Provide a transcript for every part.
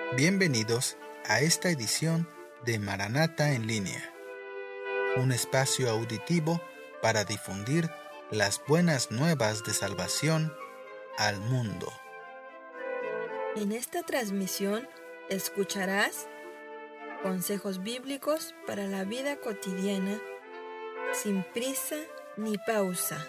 Bienvenidos a esta edición de Maranata en línea, un espacio auditivo para difundir las buenas nuevas de salvación al mundo. En esta transmisión escucharás consejos bíblicos para la vida cotidiana, sin prisa ni pausa.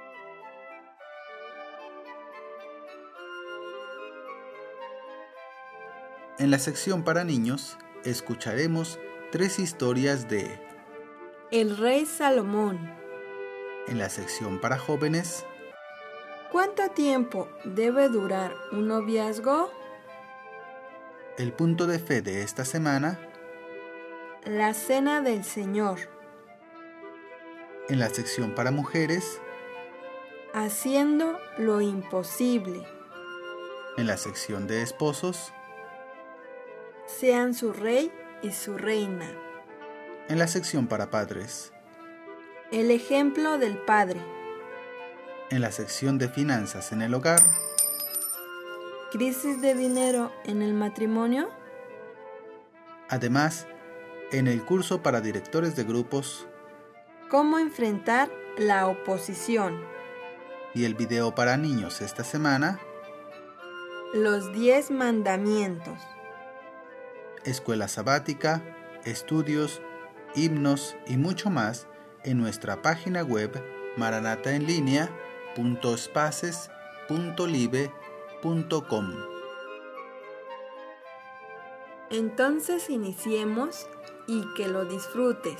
En la sección para niños, escucharemos 3 historias de El rey Salomón. En la sección para jóvenes, ¿Cuánto tiempo debe durar un noviazgo? el punto de fe de esta semana, La cena del Señor. en la sección para mujeres, Haciendo lo imposible. en la sección de esposos, Sean su rey y su reina. en la sección para padres, El ejemplo del Padre. en la sección de finanzas en el hogar, ¿Crisis de dinero en el matrimonio? además, en el curso para directores de grupos ¿Cómo enfrentar la oposición? y el video para niños esta semana, Los 10 mandamientos. escuela sabática, estudios, himnos y mucho más en nuestra página web maranataenlinea.spaces.libe.com. Entonces iniciemos y que lo disfrutes.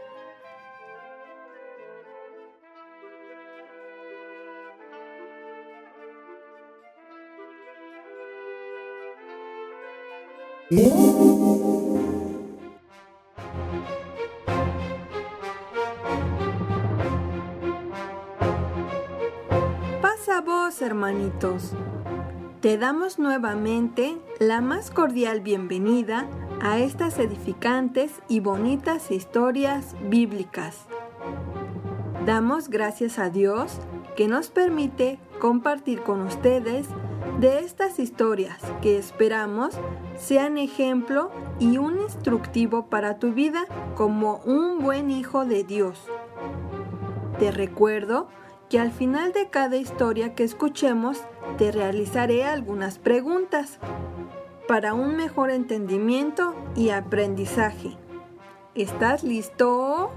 Pasa vos, hermanitos. Te damos nuevamente la más cordial bienvenida a estas edificantes y bonitas historias bíblicas. Damos gracias a Dios que nos permite compartir con ustedes de estas historias que esperamos sean ejemplo y un instructivo para tu vida como un buen hijo de Dios. Te recuerdo que al final de cada historia que escuchemos te realizaré algunas preguntas para un mejor entendimiento y aprendizaje. ¿Estás listo?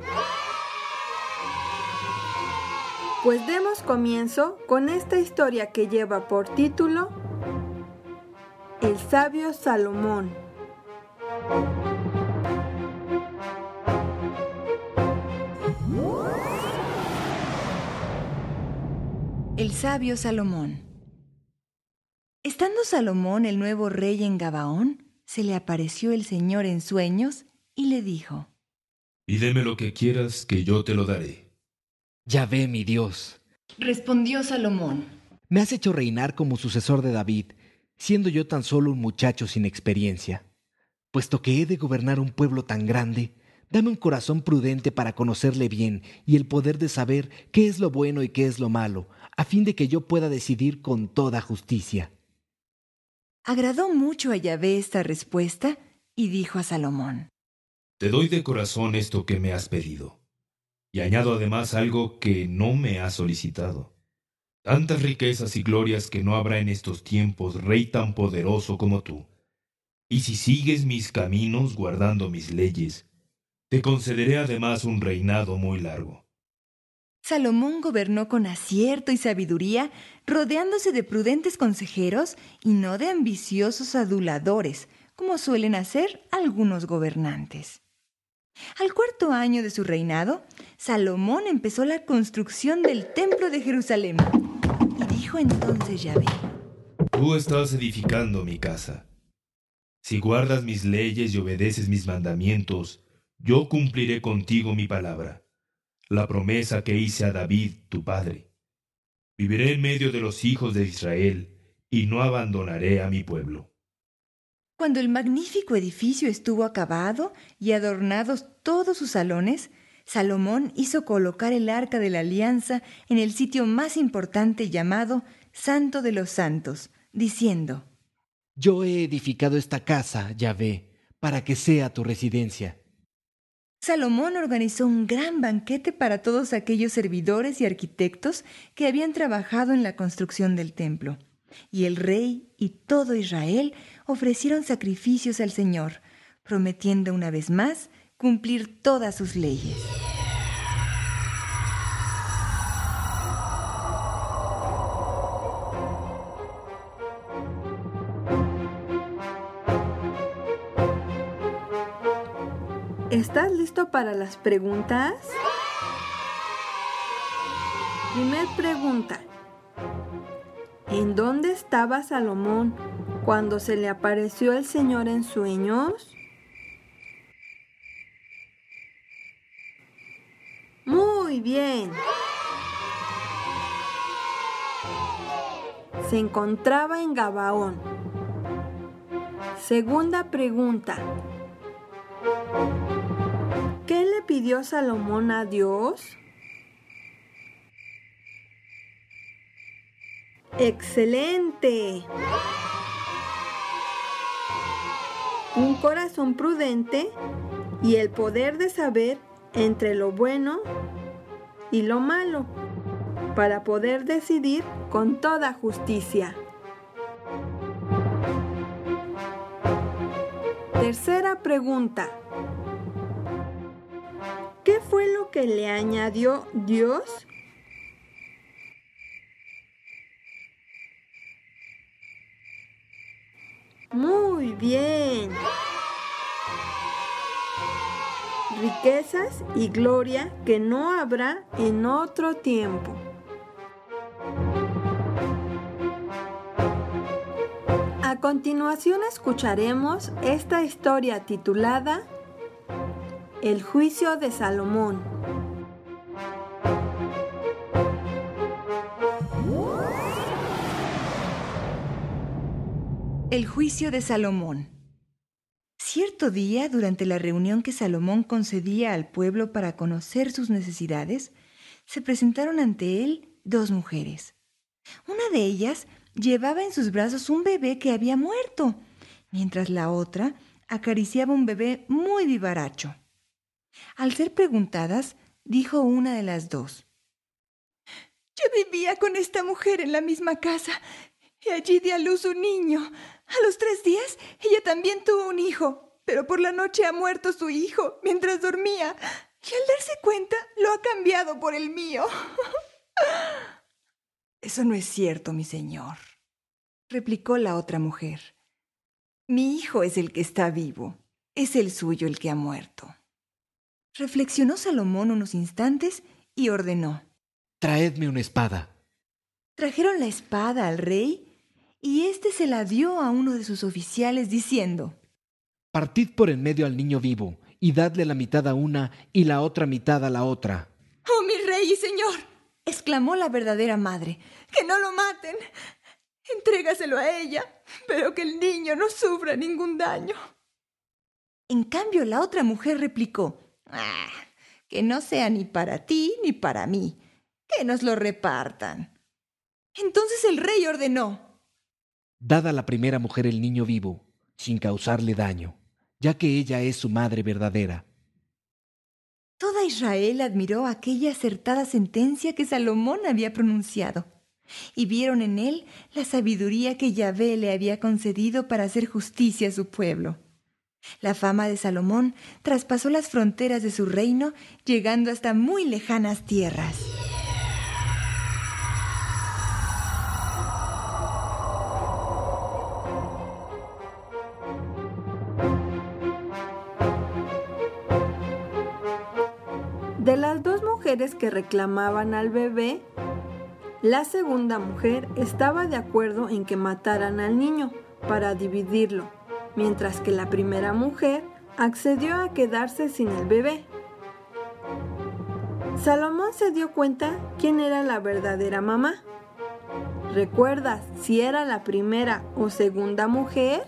Pues demos comienzo con esta historia que lleva por título El sabio Salomón. El sabio Salomón. Estando Salomón el nuevo rey en Gabaón, se le apareció el Señor en sueños y le dijo: Pídeme lo que quieras, que yo te lo daré. Yahvé, mi Dios, Respondió Salomón: me has hecho reinar como sucesor de David, siendo yo tan solo un muchacho sin experiencia. Puesto que he de gobernar un pueblo tan grande, dame un corazón prudente para conocerle bien y el poder de saber qué es lo bueno y qué es lo malo, a fin de que yo pueda decidir con toda justicia. Agradó mucho a Yahvé esta respuesta y dijo a Salomón: Te doy de corazón esto que me has pedido. Y añado además algo que no me has solicitado. Tantas riquezas y glorias que no habrá en estos tiempos rey tan poderoso como tú. Y si sigues mis caminos guardando mis leyes, te concederé además un reinado muy largo. Salomón gobernó con acierto y sabiduría, rodeándose de prudentes consejeros y no de ambiciosos aduladores, como suelen hacer algunos gobernantes. Al 4º año de su reinado, Salomón empezó la construcción del templo de Jerusalén. Y dijo entonces Yahvé: Tú estás edificando mi casa. Si guardas mis leyes y obedeces mis mandamientos, yo cumpliré contigo mi palabra, la promesa que hice a David, tu padre. Viviré en medio de los hijos de Israel y no abandonaré a mi pueblo. Cuando el magnífico edificio estuvo acabado y adornados todos sus salones, Salomón hizo colocar el arca de la alianza en el sitio más importante llamado Santo de los Santos, diciendo: Yo he edificado esta casa, Yahvé, para que sea tu residencia. Salomón organizó un gran banquete para todos aquellos servidores y arquitectos que habían trabajado en la construcción del templo. Y el rey y todo Israel ofrecieron sacrificios al Señor, prometiendo una vez más cumplir todas sus leyes. ¿Estás listo para las preguntas? Primer pregunta. ¿En dónde estaba Salomón cuando se le apareció el Señor en sueños? Muy bien. Se encontraba en Gabaón. Segunda pregunta. ¿Qué le pidió Salomón a Dios? ¡Excelente! Un corazón prudente y el poder de saber entre lo bueno y lo malo, para poder decidir con toda justicia. Tercera pregunta. ¿Qué fue lo que le añadió Dios? Muy bien. Riquezas y gloria que no habrá en otro tiempo. A continuación escucharemos esta historia titulada El juicio de Salomón. El juicio de Salomón. Cierto día, durante la reunión que Salomón concedía al pueblo para conocer sus necesidades, se presentaron ante él dos mujeres. Una de ellas llevaba en sus brazos un bebé que había muerto, mientras la otra acariciaba un bebé muy vivaracho. Al ser preguntadas, dijo una de las dos: Yo vivía con esta mujer en la misma casa y allí di a luz un niño. A los 3 días, ella también tuvo un hijo, pero por la noche ha muerto su hijo mientras dormía y al darse cuenta lo ha cambiado por el mío. Eso no es cierto, mi señor, replicó la otra mujer. Mi hijo es el que está vivo, es el suyo el que ha muerto. Reflexionó Salomón unos instantes y ordenó: Traedme una espada. Trajeron la espada al rey y éste se la dio a uno de sus oficiales diciendo: Partid por en medio al niño vivo y dadle la mitad a una y la otra mitad a la otra. ¡Oh, mi rey y señor!, exclamó la verdadera madre. ¡Que no lo maten! Entrégaselo a ella, pero que el niño no sufra ningún daño. En cambio, la otra mujer replicó: que no sea ni para ti ni para mí, que nos lo repartan. Entonces el rey ordenó: Dad a la primera mujer el niño vivo, sin causarle daño, ya que ella es su madre verdadera. Toda Israel admiró aquella acertada sentencia que Salomón había pronunciado, y vieron en él la sabiduría que Yahvé le había concedido para hacer justicia a su pueblo. La fama de Salomón traspasó las fronteras de su reino, llegando hasta muy lejanas tierras. De las dos mujeres que reclamaban al bebé, la segunda mujer estaba de acuerdo en que mataran al niño para dividirlo, mientras que la primera mujer accedió a quedarse sin el bebé. Salomón se dio cuenta quién era la verdadera mamá. ¿Recuerdas si era la primera o segunda mujer?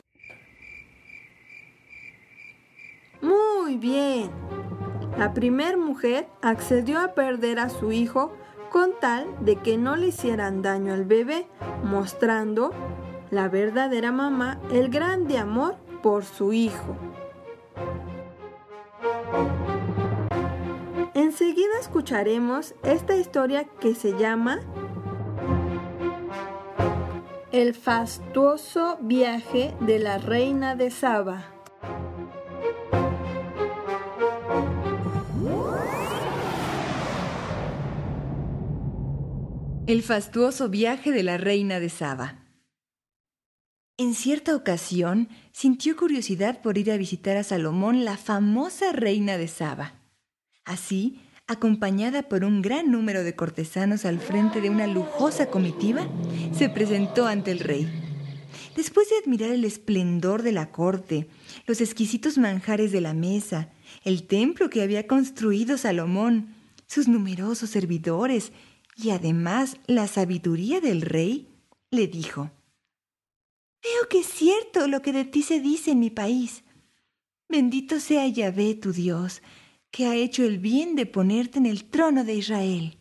Muy bien. La primera mujer accedió a perder a su hijo con tal de que no le hicieran daño al bebé, mostrando la verdadera mamá el grande amor por su hijo. Enseguida escucharemos esta historia que se llama El fastuoso viaje de la reina de Saba. El fastuoso viaje de la reina de Saba. En cierta ocasión, sintió curiosidad por ir a visitar a Salomón, la famosa reina de Saba. Así, acompañada por un gran número de cortesanos al frente de una lujosa comitiva, se presentó ante el rey. Después de admirar el esplendor de la corte, los exquisitos manjares de la mesa, el templo que había construido Salomón, sus numerosos servidores y además la sabiduría del rey, le dijo: «Veo que es cierto lo que de ti se dice en mi país. Bendito sea Yahvé, tu Dios, que ha hecho el bien de ponerte en el trono de Israel».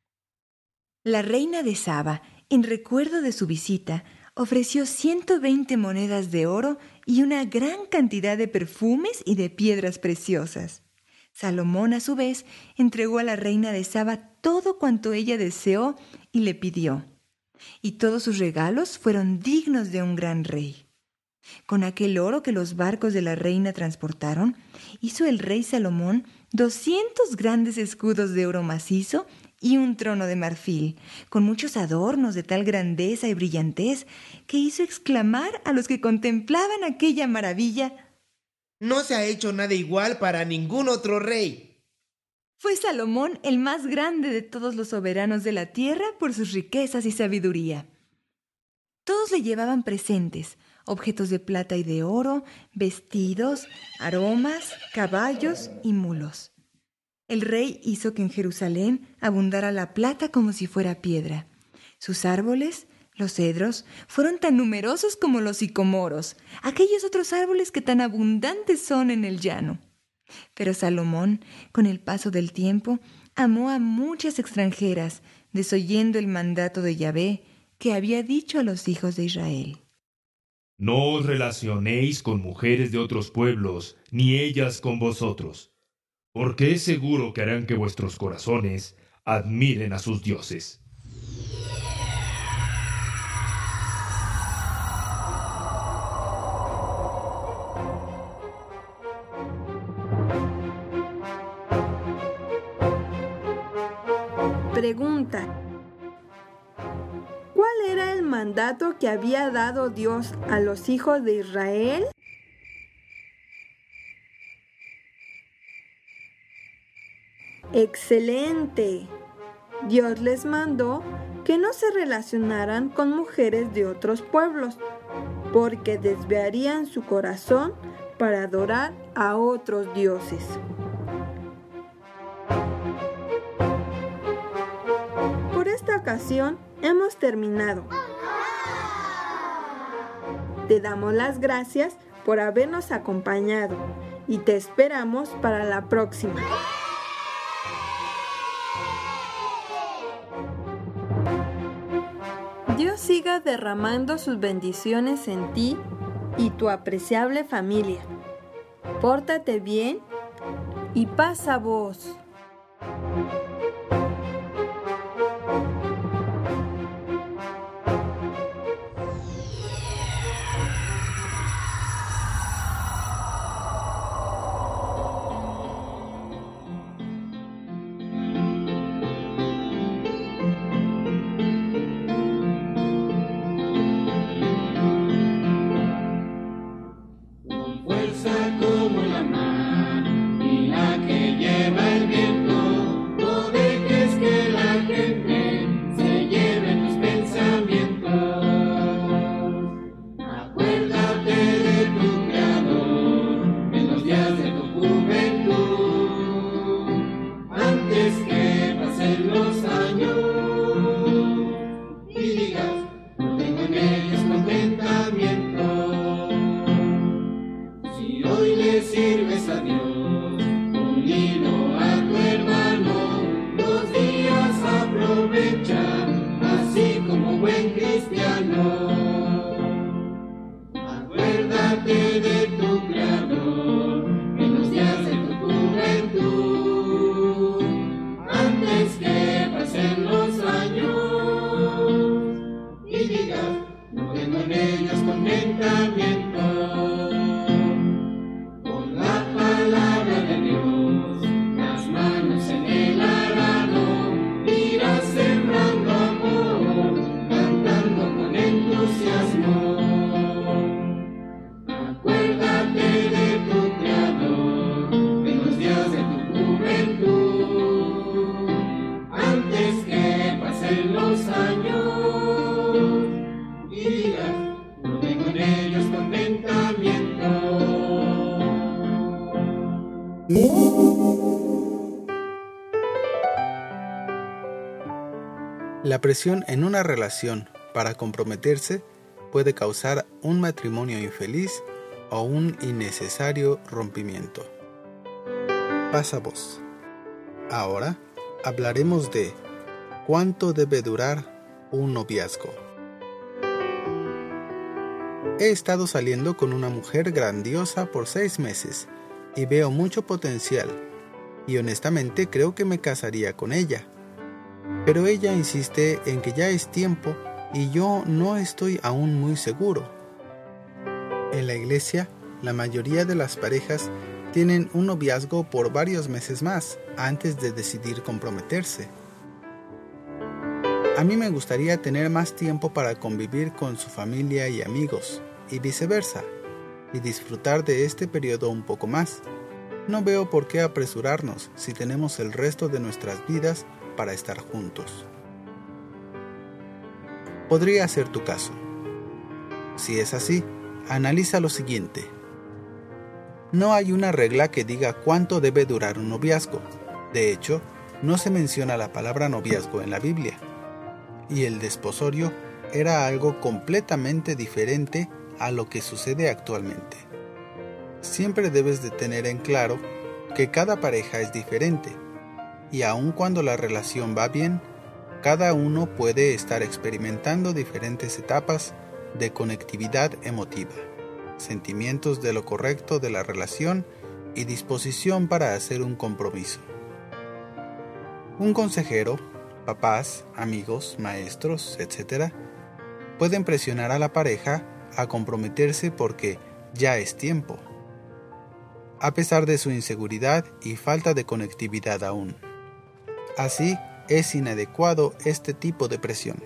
La reina de Saba, en recuerdo de su visita, ofreció 120 monedas de oro y una gran cantidad de perfumes y de piedras preciosas. Salomón, a su vez, entregó a la reina de Saba todo cuanto ella deseó y le pidió. Y todos sus regalos fueron dignos de un gran rey. Con aquel oro que los barcos de la reina transportaron, hizo el rey Salomón 200 grandes escudos de oro macizo y un trono de marfil, con muchos adornos de tal grandeza y brillantez que hizo exclamar a los que contemplaban aquella maravilla: «No se ha hecho nada igual para ningún otro rey». Fue Salomón el más grande de todos los soberanos de la tierra por sus riquezas y sabiduría. Todos le llevaban presentes, objetos de plata y de oro, vestidos, aromas, caballos y mulos. El rey hizo que en Jerusalén abundara la plata como si fuera piedra. Sus árboles, los cedros, fueron tan numerosos como los sicomoros, aquellos otros árboles que tan abundantes son en el llano. Pero Salomón, con el paso del tiempo, amó a muchas extranjeras, desoyendo el mandato de Yahvé que había dicho a los hijos de Israel: «No os relacionéis con mujeres de otros pueblos, ni ellas con vosotros, porque es seguro que harán que vuestros corazones admiren a sus dioses». Pregunta: ¿cuál era el mandato que había dado Dios a los hijos de Israel? ¡Excelente! Dios les mandó que no se relacionaran con mujeres de otros pueblos, porque desviarían su corazón para adorar a otros dioses. Por esta ocasión hemos terminado. Te damos las gracias por habernos acompañado y te esperamos para la próxima. Dios siga derramando sus bendiciones en ti y tu apreciable familia. Pórtate bien y pasa voz. Como la mar y la que lleva el viento, La presión en una relación para comprometerse puede causar un matrimonio infeliz o un innecesario rompimiento. Pasa voz. Ahora hablaremos de cuánto debe durar un noviazgo. He estado saliendo con una mujer grandiosa por 6 meses y veo mucho potencial, y honestamente creo que me casaría con ella. Pero ella insiste en que ya es tiempo y yo no estoy aún muy seguro. En la iglesia, la mayoría de las parejas tienen un noviazgo por varios meses más antes de decidir comprometerse. A mí me gustaría tener más tiempo para convivir con su familia y amigos, y viceversa, y disfrutar de este periodo un poco más. No veo por qué apresurarnos si tenemos el resto de nuestras vidas para estar juntos. Podría ser tu caso. Si es así, analiza lo siguiente. No hay una regla que diga cuánto debe durar un noviazgo. De hecho, no se menciona la palabra noviazgo en la Biblia. Y el desposorio era algo completamente diferente a lo que sucede actualmente. Siempre debes de tener en claro que cada pareja es diferente, y aun cuando la relación va bien, cada uno puede estar experimentando diferentes etapas de conectividad emotiva, sentimientos de lo correcto de la relación y disposición para hacer un compromiso. Un consejero, papás, amigos, maestros, etc., pueden presionar a la pareja a comprometerse porque ya es tiempo, a pesar de su inseguridad y falta de conectividad aún. Así, es inadecuado este tipo de presión.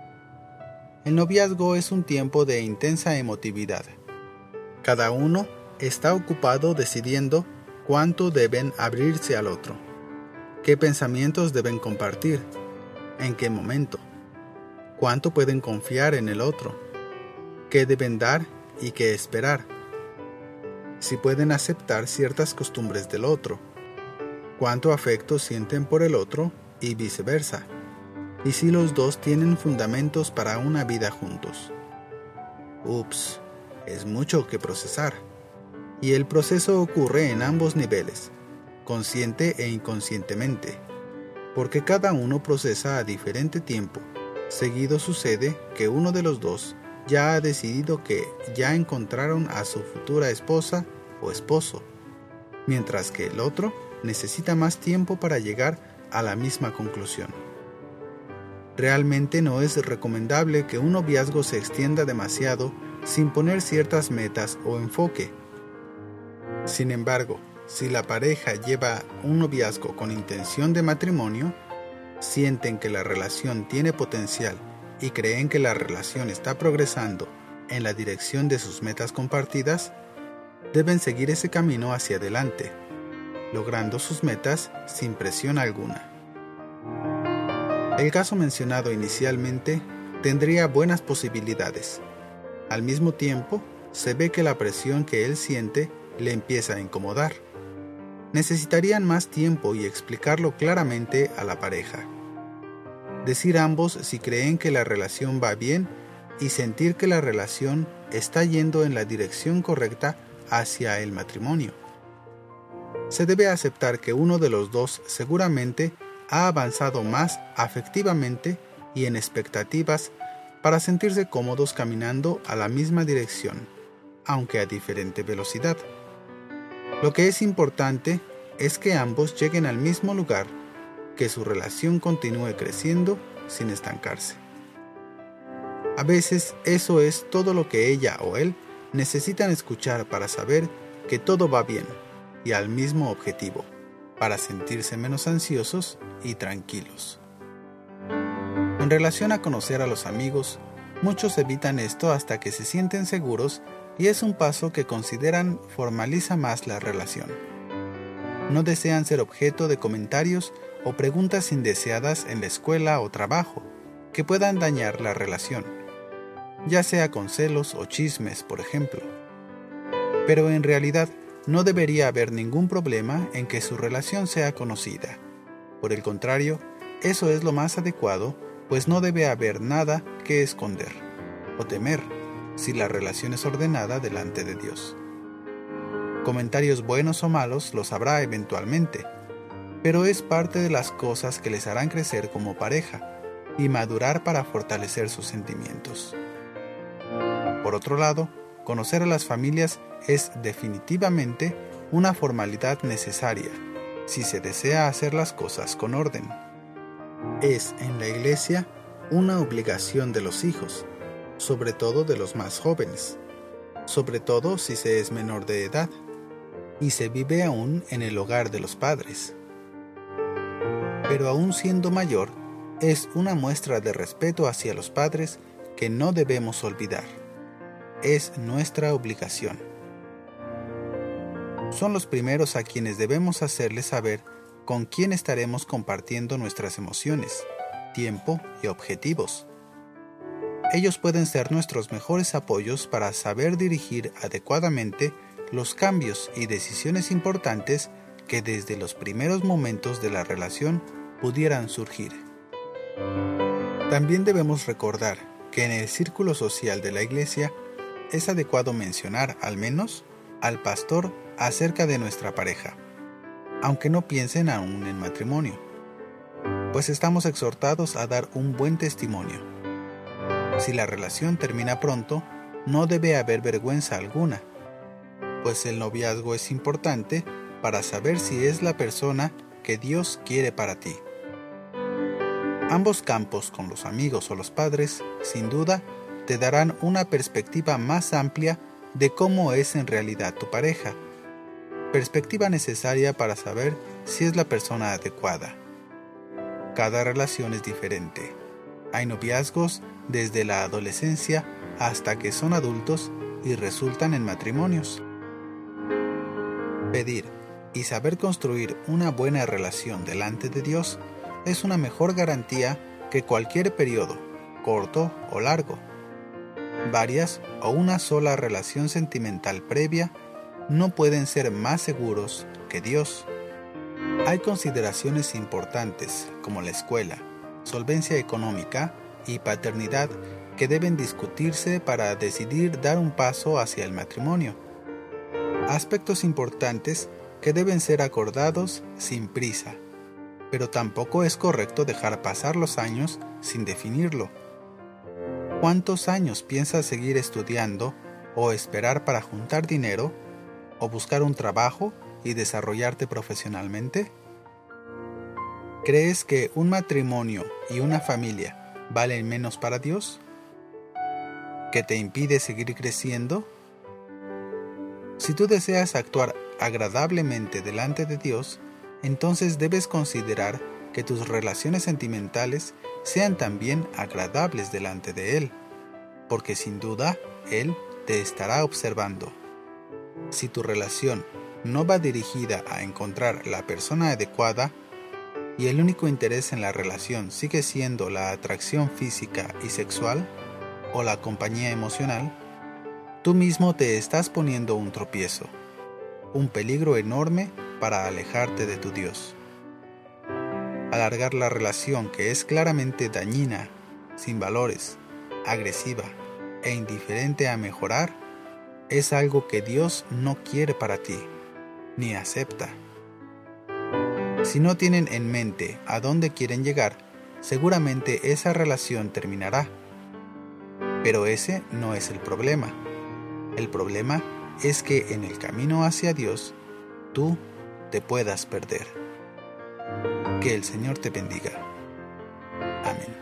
El noviazgo es un tiempo de intensa emotividad. Cada uno está ocupado decidiendo cuánto deben abrirse al otro, qué pensamientos deben compartir, en qué momento, cuánto pueden confiar en el otro, qué deben dar y qué esperar, si pueden aceptar ciertas costumbres del otro, cuánto afecto sienten por el otro y viceversa, y si los dos tienen fundamentos para una vida juntos. Ups, es mucho que procesar, y el proceso ocurre en ambos niveles, consciente e inconscientemente, porque cada uno procesa a diferente tiempo. Seguido sucede que uno de los dos ya ha decidido que ya encontraron a su futura esposa o esposo, mientras que el otro necesita más tiempo para llegar a la misma conclusión. Realmente no es recomendable que un noviazgo se extienda demasiado sin poner ciertas metas o enfoque. Sin embargo, si la pareja lleva un noviazgo con intención de matrimonio, sienten que la relación tiene potencial y creen que la relación está progresando en la dirección de sus metas compartidas, deben seguir ese camino hacia adelante, logrando sus metas sin presión alguna. El caso mencionado inicialmente tendría buenas posibilidades. Al mismo tiempo, se ve que la presión que él siente le empieza a incomodar. Necesitarían más tiempo y explicarlo claramente a la pareja. Decir ambos si creen que la relación va bien y sentir que la relación está yendo en la dirección correcta hacia el matrimonio. Se debe aceptar que uno de los dos seguramente ha avanzado más afectivamente y en expectativas para sentirse cómodos caminando a la misma dirección, aunque a diferente velocidad. Lo que es importante es que ambos lleguen al mismo lugar, que su relación continúe creciendo sin estancarse. A veces eso es todo lo que ella o él necesitan escuchar para saber que todo va bien y al mismo objetivo, para sentirse menos ansiosos y tranquilos. En relación a conocer a los amigos, muchos evitan esto hasta que se sienten seguros y es un paso que consideran formaliza más la relación. No desean ser objeto de comentarios o preguntas indeseadas en la escuela o trabajo que puedan dañar la relación, ya sea con celos o chismes, por ejemplo. Pero en realidad no debería haber ningún problema en que su relación sea conocida. Por el contrario, eso es lo más adecuado, pues no debe haber nada que esconder o temer si la relación es ordenada delante de Dios. Comentarios buenos o malos los habrá eventualmente, pero es parte de las cosas que les harán crecer como pareja y madurar para fortalecer sus sentimientos. Por otro lado, conocer a las familias es definitivamente una formalidad necesaria si se desea hacer las cosas con orden. Es en la iglesia una obligación de los hijos, sobre todo de los más jóvenes, sobre todo si se es menor de edad y se vive aún en el hogar de los padres. Pero aún siendo mayor, es una muestra de respeto hacia los padres que no debemos olvidar. Es nuestra obligación. Son los primeros a quienes debemos hacerles saber con quién estaremos compartiendo nuestras emociones, tiempo y objetivos. Ellos pueden ser nuestros mejores apoyos para saber dirigir adecuadamente los cambios y decisiones importantes que desde los primeros momentos de la relación pudieran surgir. También debemos recordar que en el círculo social de la iglesia es adecuado mencionar al menos al pastor acerca de nuestra pareja, aunque no piensen aún en matrimonio, pues estamos exhortados a dar un buen testimonio. Si la relación termina pronto, no debe haber vergüenza alguna, pues el noviazgo es importante para saber si es la persona que Dios quiere para ti. Ambos campos, con los amigos o los padres, sin duda, te darán una perspectiva más amplia de cómo es en realidad tu pareja, perspectiva necesaria para saber si es la persona adecuada. Cada relación es diferente. Hay noviazgos desde la adolescencia hasta que son adultos y resultan en matrimonios. Pedir y saber construir una buena relación delante de Dios es una mejor garantía que cualquier periodo, corto o largo. Varias o una sola relación sentimental previa no pueden ser más seguros que Dios. Hay consideraciones importantes como la escuela, solvencia económica y paternidad que deben discutirse para decidir dar un paso hacia el matrimonio. Aspectos importantes que deben ser acordados sin prisa, pero tampoco es correcto dejar pasar los años sin definirlo. ¿Cuántos años piensas seguir estudiando o esperar para juntar dinero o buscar un trabajo y desarrollarte profesionalmente? ¿Crees que un matrimonio y una familia valen menos para Dios? ¿Que te impide seguir creciendo? Si tú deseas actuar agradablemente delante de Dios, entonces debes considerar que tus relaciones sentimentales sean también agradables delante de Él, porque sin duda Él te estará observando. Si tu relación no va dirigida a encontrar la persona adecuada y el único interés en la relación sigue siendo la atracción física y sexual o la compañía emocional, tú mismo te estás poniendo un tropiezo, un peligro enorme para alejarte de tu Dios. Alargar la relación que es claramente dañina, sin valores, agresiva e indiferente a mejorar, es algo que Dios no quiere para ti, ni acepta. Si no tienen en mente a dónde quieren llegar, seguramente esa relación terminará. Pero ese no es el problema. El problema es que en el camino hacia Dios, tú te puedas perder. Que el Señor te bendiga. Amén.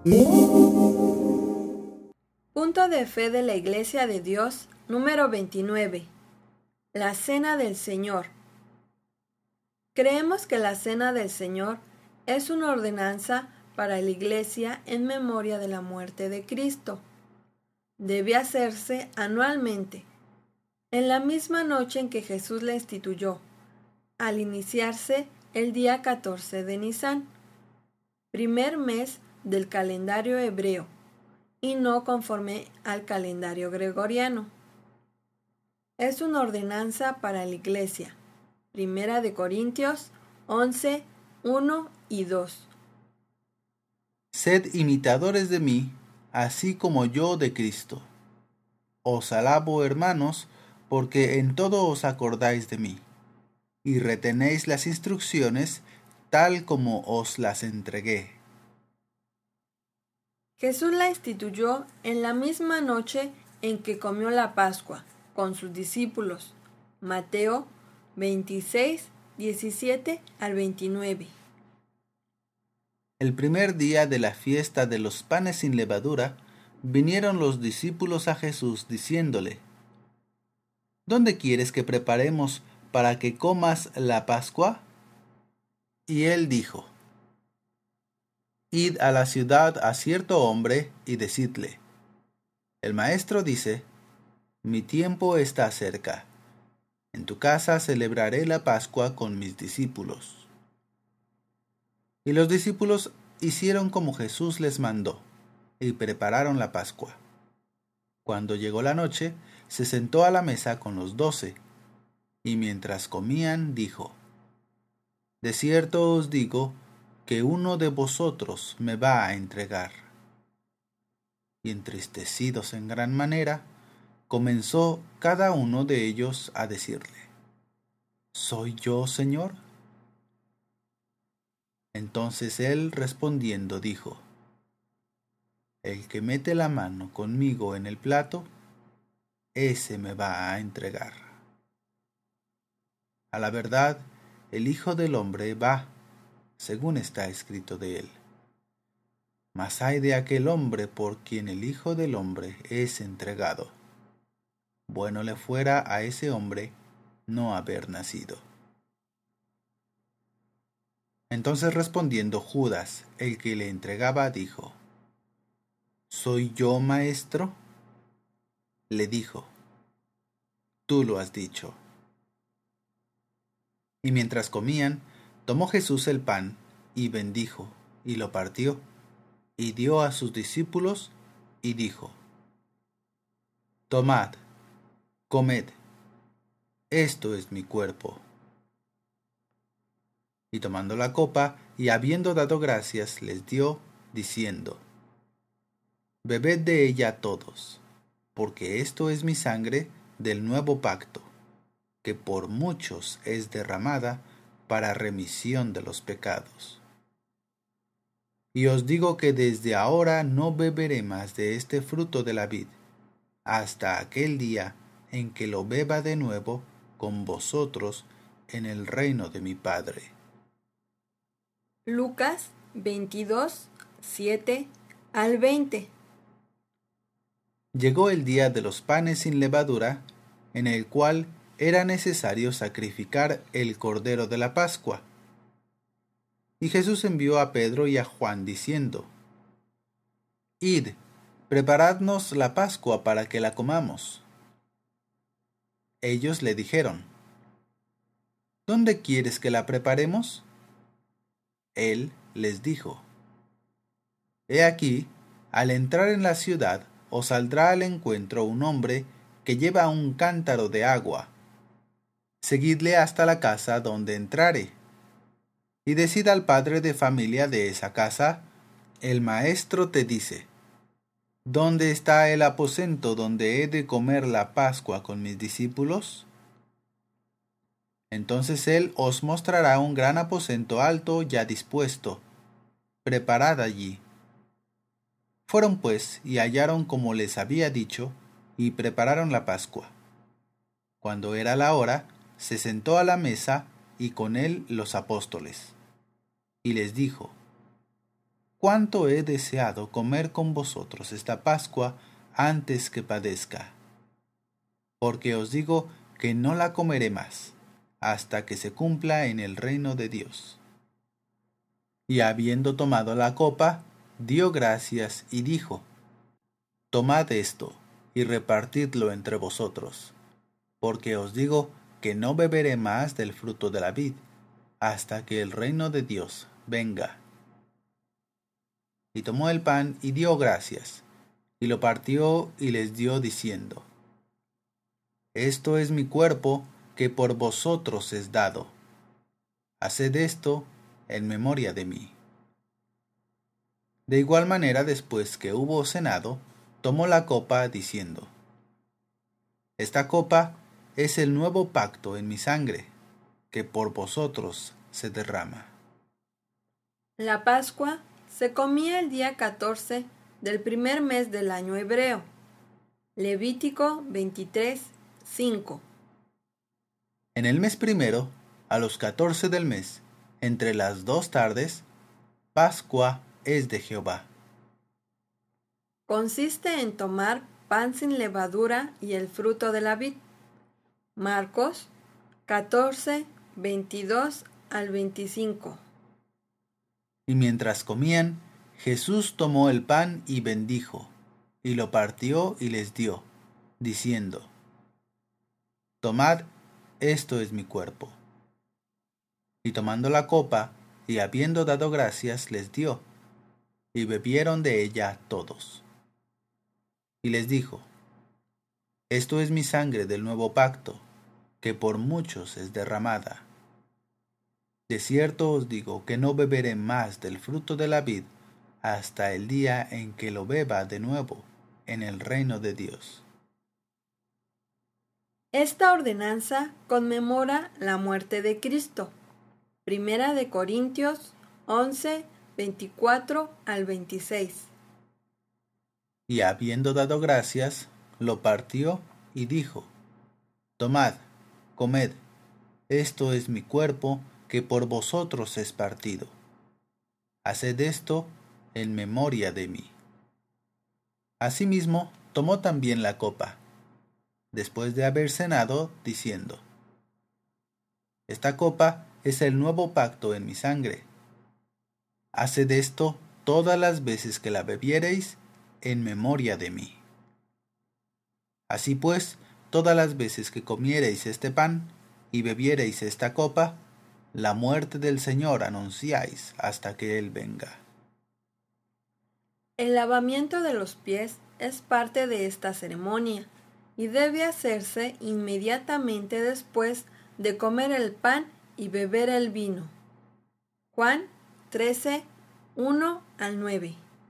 Punto de fe de la Iglesia de Dios, número 29. La Cena del Señor. Creemos que la Cena del Señor es una ordenanza para la Iglesia en memoria de la muerte de Cristo. Debe hacerse anualmente, en la misma noche en que Jesús la instituyó, al iniciarse el día 14 de Nisán, primer mes del calendario hebreo, y no conforme al calendario gregoriano. Es una ordenanza para la Iglesia. Primera de Corintios 11, 1 y 2. Sed imitadores de mí, así como yo de Cristo. Os alabo, hermanos, porque en todo os acordáis de mí, y retenéis las instrucciones tal como os las entregué. Jesús la instituyó en la misma noche en que comió la Pascua con sus discípulos. Mateo 26, 17 al 29. El primer día de la fiesta de los panes sin levadura, vinieron los discípulos a Jesús diciéndole: ¿Dónde quieres que preparemos para que comas la Pascua? Y él dijo: Id a la ciudad a cierto hombre y decidle: El maestro dice, mi tiempo está cerca. En tu casa celebraré la Pascua con mis discípulos. Y los discípulos hicieron como Jesús les mandó, y prepararon la Pascua. Cuando llegó la noche, se sentó a la mesa con los 12, y mientras comían dijo: De cierto os digo que uno de vosotros me va a entregar. Y entristecidos en gran manera, comenzó cada uno de ellos a decirle: ¿Soy yo, Señor? Entonces él respondiendo dijo: El que mete la mano conmigo en el plato, ese me va a entregar. A la verdad, el Hijo del Hombre va, según está escrito de él. Mas ay de aquel hombre por quien el Hijo del Hombre es entregado. Bueno le fuera a ese hombre no haber nacido. Entonces respondiendo Judas, el que le entregaba, dijo: ¿Soy yo, maestro? Le dijo: Tú lo has dicho. Y mientras comían, tomó Jesús el pan, y bendijo, y lo partió, y dio a sus discípulos, y dijo: Tomad, comed, esto es mi cuerpo. Y tomando la copa, y habiendo dado gracias, les dio, diciendo: Bebed de ella todos, porque esto es mi sangre del nuevo pacto, que por muchos es derramada para remisión de los pecados. Y os digo que desde ahora no beberé más de este fruto de la vid, hasta aquel día en que lo beba de nuevo con vosotros en el reino de mi Padre. Lucas 22, 7 al 20. Llegó el día de los panes sin levadura, en el cual era necesario sacrificar el cordero de la Pascua. Y Jesús envió a Pedro y a Juan diciendo: Id, preparadnos la Pascua para que la comamos. Ellos le dijeron: ¿Dónde quieres que la preparemos? Él les dijo: He aquí, al entrar en la ciudad, os saldrá al encuentro un hombre que lleva un cántaro de agua. Seguidle hasta la casa donde entrare, y decid al padre de familia de esa casa: El maestro te dice: ¿Dónde está el aposento donde he de comer la Pascua con mis discípulos? Entonces él os mostrará un gran aposento alto ya dispuesto. Preparad allí. Fueron pues y hallaron como les había dicho, y prepararon la Pascua. Cuando era la hora, se sentó a la mesa, y con él los apóstoles. Y les dijo: cuánto he deseado comer con vosotros esta Pascua antes que padezca. Porque os digo que no la comeré más, hasta que se cumpla en el reino de Dios. Y habiendo tomado la copa, dio gracias y dijo: Tomad esto, y repartidlo entre vosotros, porque os digo que no beberé más del fruto de la vid, hasta que el reino de Dios venga. Y tomó el pan y dio gracias, y lo partió y les dio diciendo: Esto es mi cuerpo que por vosotros es dado. Haced esto en memoria de mí. De igual manera, después que hubo cenado, tomó la copa diciendo: Esta copa es el nuevo pacto en mi sangre, que por vosotros se derrama. La Pascua se comía el día 14 del primer mes del año hebreo. Levítico 23:5. En el mes primero, a los 14 del mes, entre las 2 tardes, Pascua es de Jehová. Consiste en tomar pan sin levadura y el fruto de la vid. Marcos 14:22 al 25. Y mientras comían, Jesús tomó el pan y bendijo, y lo partió y les dio, diciendo: Tomad, esto es mi cuerpo. Y tomando la copa, y habiendo dado gracias, les dio, y bebieron de ella todos. Y les dijo: Esto es mi sangre del nuevo pacto, que por muchos es derramada. De cierto os digo que no beberé más del fruto de la vid hasta el día en que lo beba de nuevo en el reino de Dios. Esta ordenanza conmemora la muerte de Cristo. Primera de Corintios 11:24 al 26. Y habiendo dado gracias, lo partió y dijo: Tomad, comed, esto es mi cuerpo que por vosotros es partido. Haced esto en memoria de mí. Asimismo, tomó también la copa, después de haber cenado, diciendo: Esta copa es el nuevo pacto en mi sangre. Haced esto todas las veces que la bebiereis en memoria de mí. Así pues, todas las veces que comiereis este pan y bebiereis esta copa, la muerte del Señor anunciáis hasta que Él venga. El lavamiento de los pies es parte de esta ceremonia y debe hacerse inmediatamente después de comer el pan y beber el vino. Juan 13:1 al 9.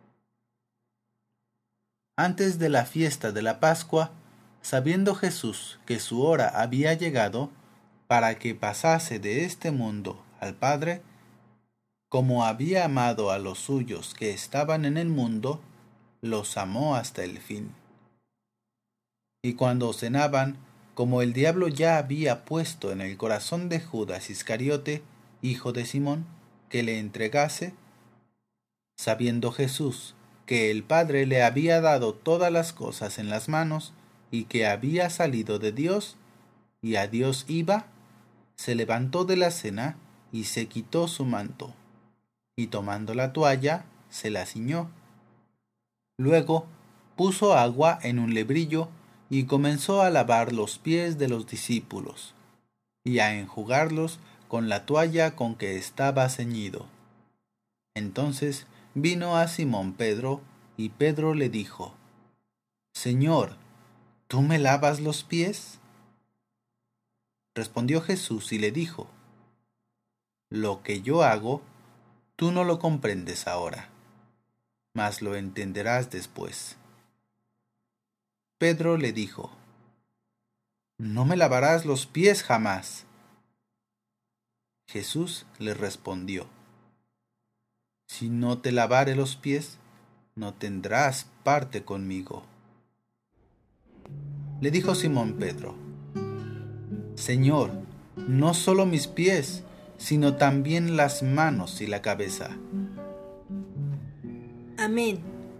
Antes de la fiesta de la Pascua, sabiendo Jesús que su hora había llegado para que pasase de este mundo al Padre, como había amado a los suyos que estaban en el mundo, los amó hasta el fin. Y cuando cenaban, como el diablo ya había puesto en el corazón de Judas Iscariote, hijo de Simón, que le entregase, sabiendo Jesús que el Padre le había dado todas las cosas en las manos, y que había salido de Dios, y a Dios iba, se levantó de la cena, y se quitó su manto, y tomando la toalla, se la ciñó. Luego puso agua en un lebrillo, y comenzó a lavar los pies de los discípulos, y a enjugarlos con la toalla con que estaba ceñido. Entonces vino a Simón Pedro, y Pedro le dijo: Señor, ¿tú me lavas los pies? Respondió Jesús y le dijo: Lo que yo hago, tú no lo comprendes ahora, mas lo entenderás después. Pedro le dijo: No me lavarás los pies jamás. Jesús le respondió: Si no te lavare los pies, no tendrás parte conmigo. Le dijo Simón Pedro: Señor, no solo mis pies, sino también las manos y la cabeza. Amén.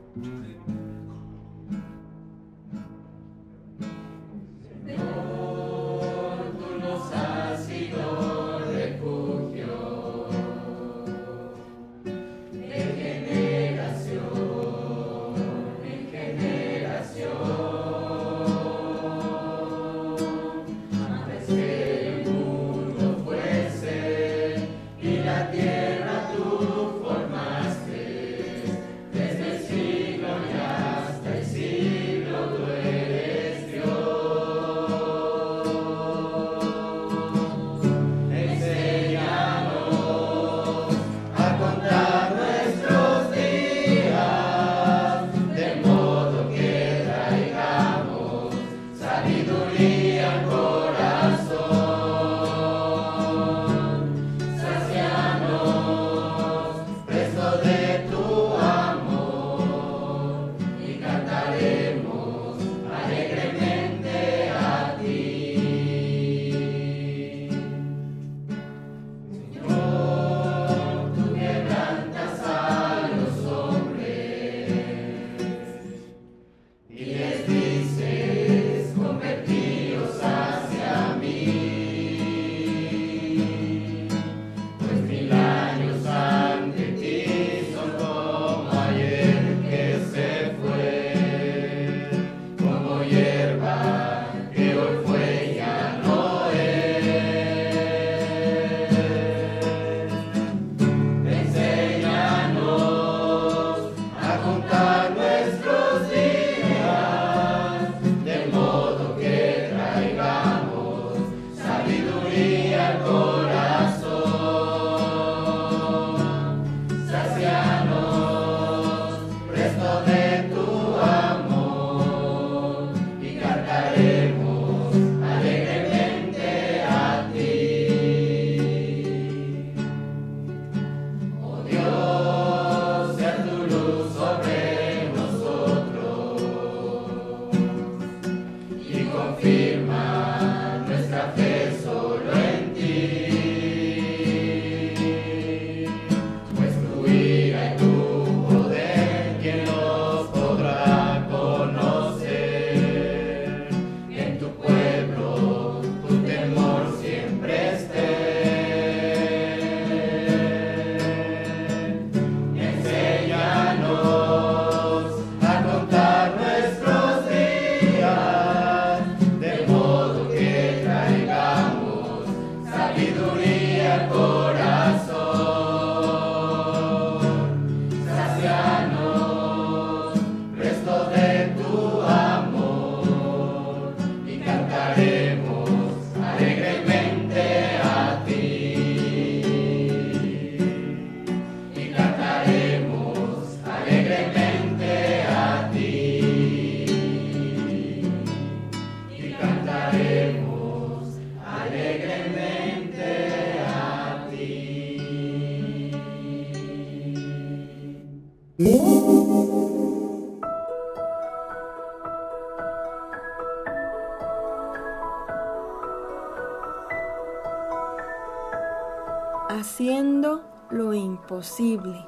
Haciendo lo imposible.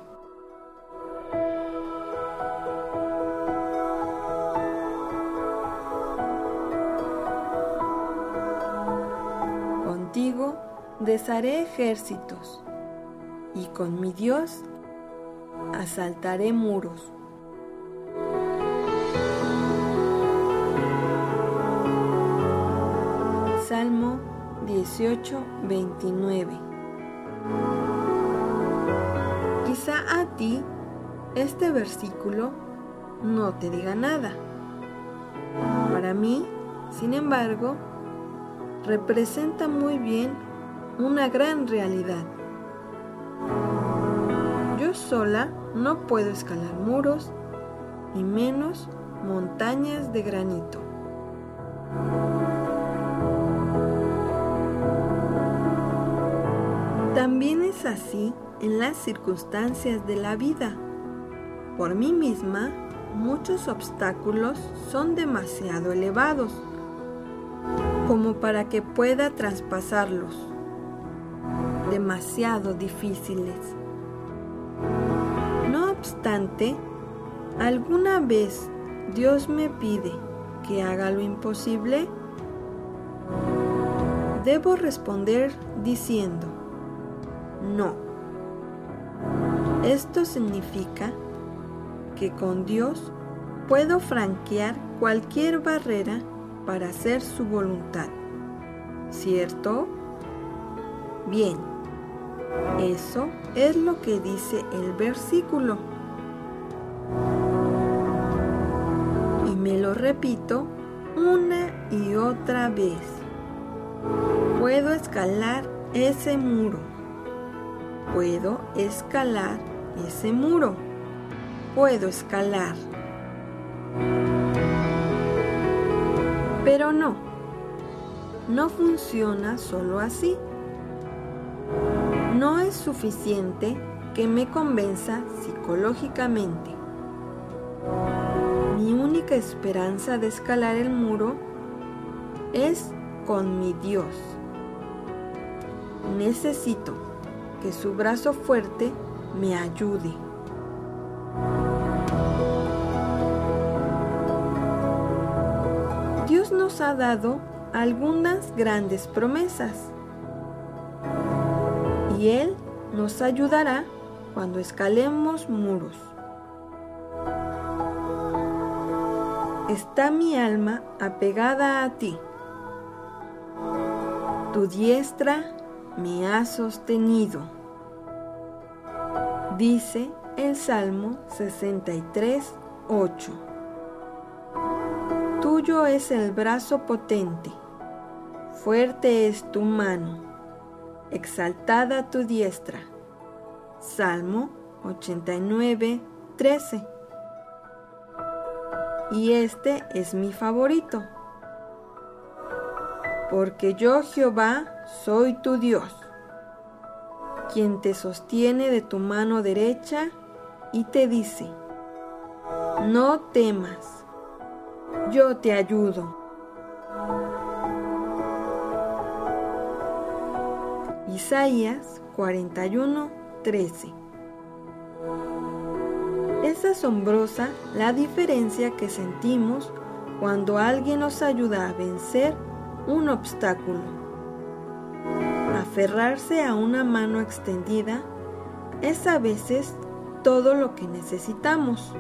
Contigo desharé ejércitos, y con mi Dios asaltaré muros. Salmo 18:29. Quizá a ti este versículo no te diga nada. Para mí, sin embargo, representa muy bien una gran realidad. Yo sola no puedo escalar muros, y menos montañas de granito. También es así en las circunstancias de la vida. Por mí misma, muchos obstáculos son demasiado elevados como para que pueda traspasarlos, demasiado difíciles. No obstante, ¿Alguna vez Dios me pide que haga lo imposible? Debo responder diciendo, no. Esto significa que con Dios puedo franquear cualquier barrera para hacer su voluntad, ¿cierto? Bien, eso es lo que dice el versículo. Y me lo repito una y otra vez. Puedo escalar ese muro. Puedo escalar ese muro. Puedo escalar. Pero no funciona solo así. No es suficiente que me convenza psicológicamente. Mi única esperanza de escalar el muro es con mi Dios. Necesito que su brazo fuerte me ayude. Dios nos ha dado algunas grandes promesas y Él nos ayudará cuando escalemos muros. Está mi alma apegada a ti. Tu diestra me ha sostenido. Dice el Salmo 63:8. Tuyo es el brazo potente, fuerte es tu mano, exaltada tu diestra. Salmo 89:13. Y este es mi favorito. Porque yo, Jehová, soy tu Dios, quien te sostiene de tu mano derecha y te dice, no temas, yo te ayudo. Isaías 41:13. Es asombrosa la diferencia que sentimos cuando alguien nos ayuda a vencer un obstáculo. Aferrarse a una mano extendida es a veces todo lo que necesitamos.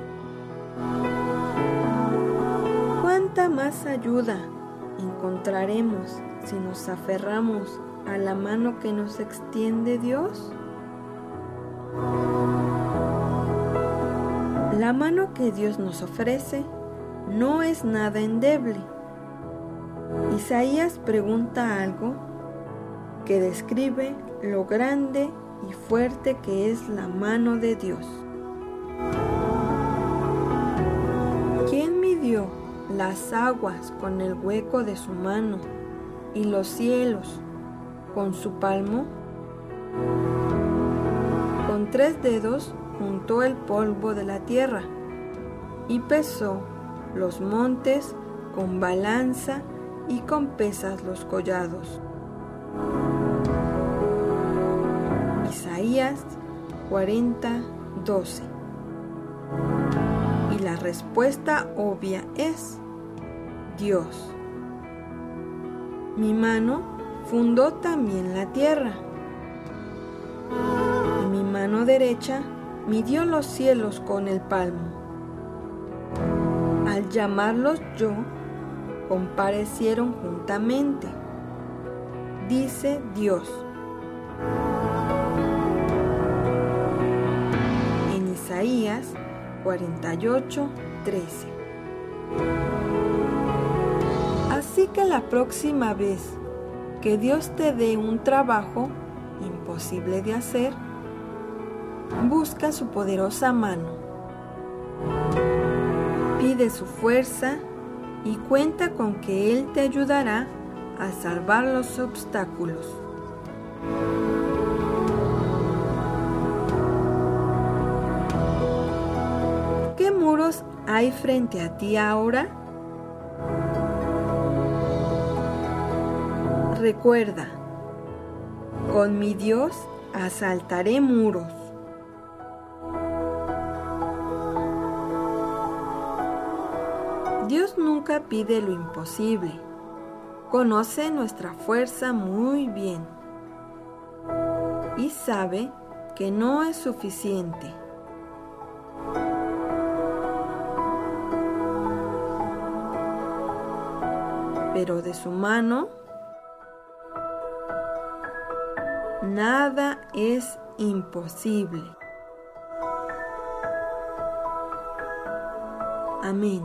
¿Cuánta más ayuda encontraremos si nos aferramos a la mano que nos extiende Dios? La mano que Dios nos ofrece no es nada endeble. Isaías pregunta algo que describe lo grande y fuerte que es la mano de Dios. ¿Quién midió las aguas con el hueco de su mano y los cielos con su palmo? Con 3 dedos juntó el polvo de la tierra y pesó los montes con balanza y con pesas los collados. Isaías 40:12. Y la respuesta obvia es Dios. Mi mano fundó también la tierra y mi mano derecha midió los cielos con el palmo. Al llamarlos yo, comparecieron juntamente, dice Dios. En Isaías 48:13. Así que la próxima vez que Dios te dé un trabajo imposible de hacer, busca su poderosa mano, pide su fuerza y cuenta con que Él te ayudará a salvar los obstáculos. ¿Qué muros hay frente a ti ahora? Recuerda, con mi Dios asaltaré muros. nunca pide lo imposible. Conoce nuestra fuerza muy bien y sabe que no es suficiente. Pero de su mano, nada es imposible. Amén.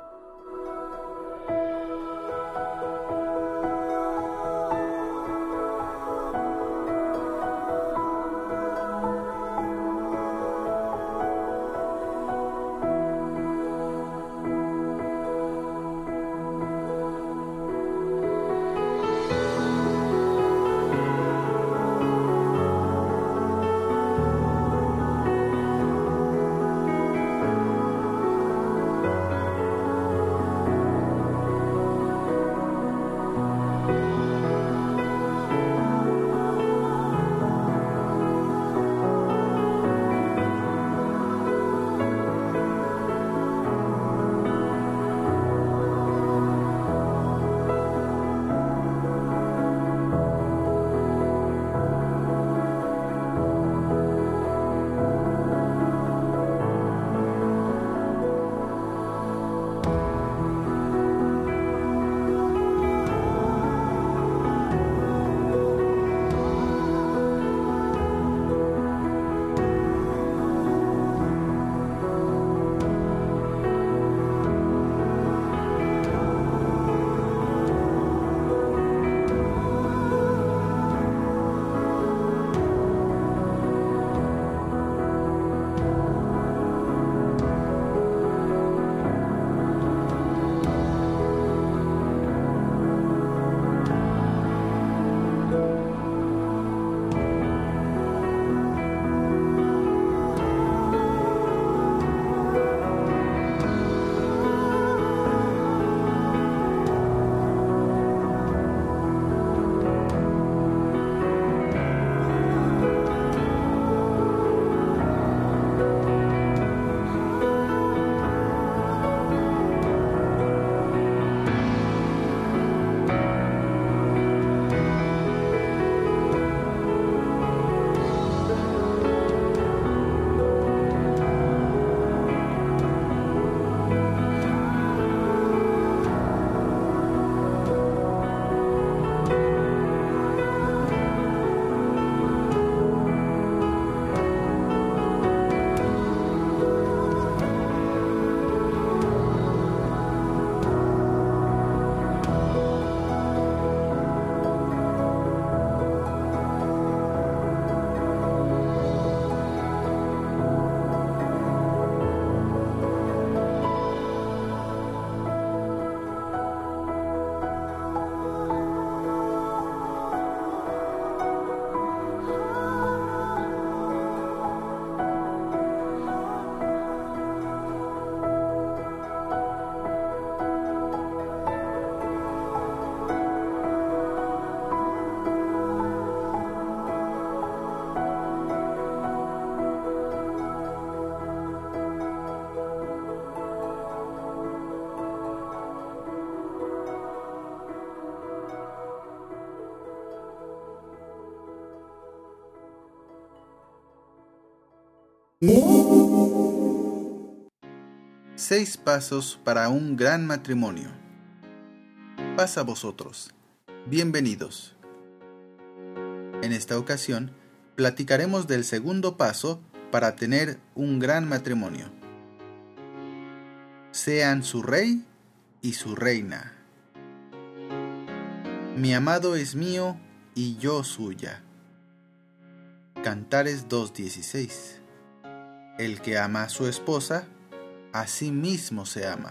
Seis pasos para un gran matrimonio. Paz a vosotros. Bienvenidos. En esta ocasión, platicaremos del segundo paso para tener un gran matrimonio. Sean su rey y su reina. Mi amado es mío y yo suya. Cantares 2:16. El que ama a su esposa, a sí mismo se ama.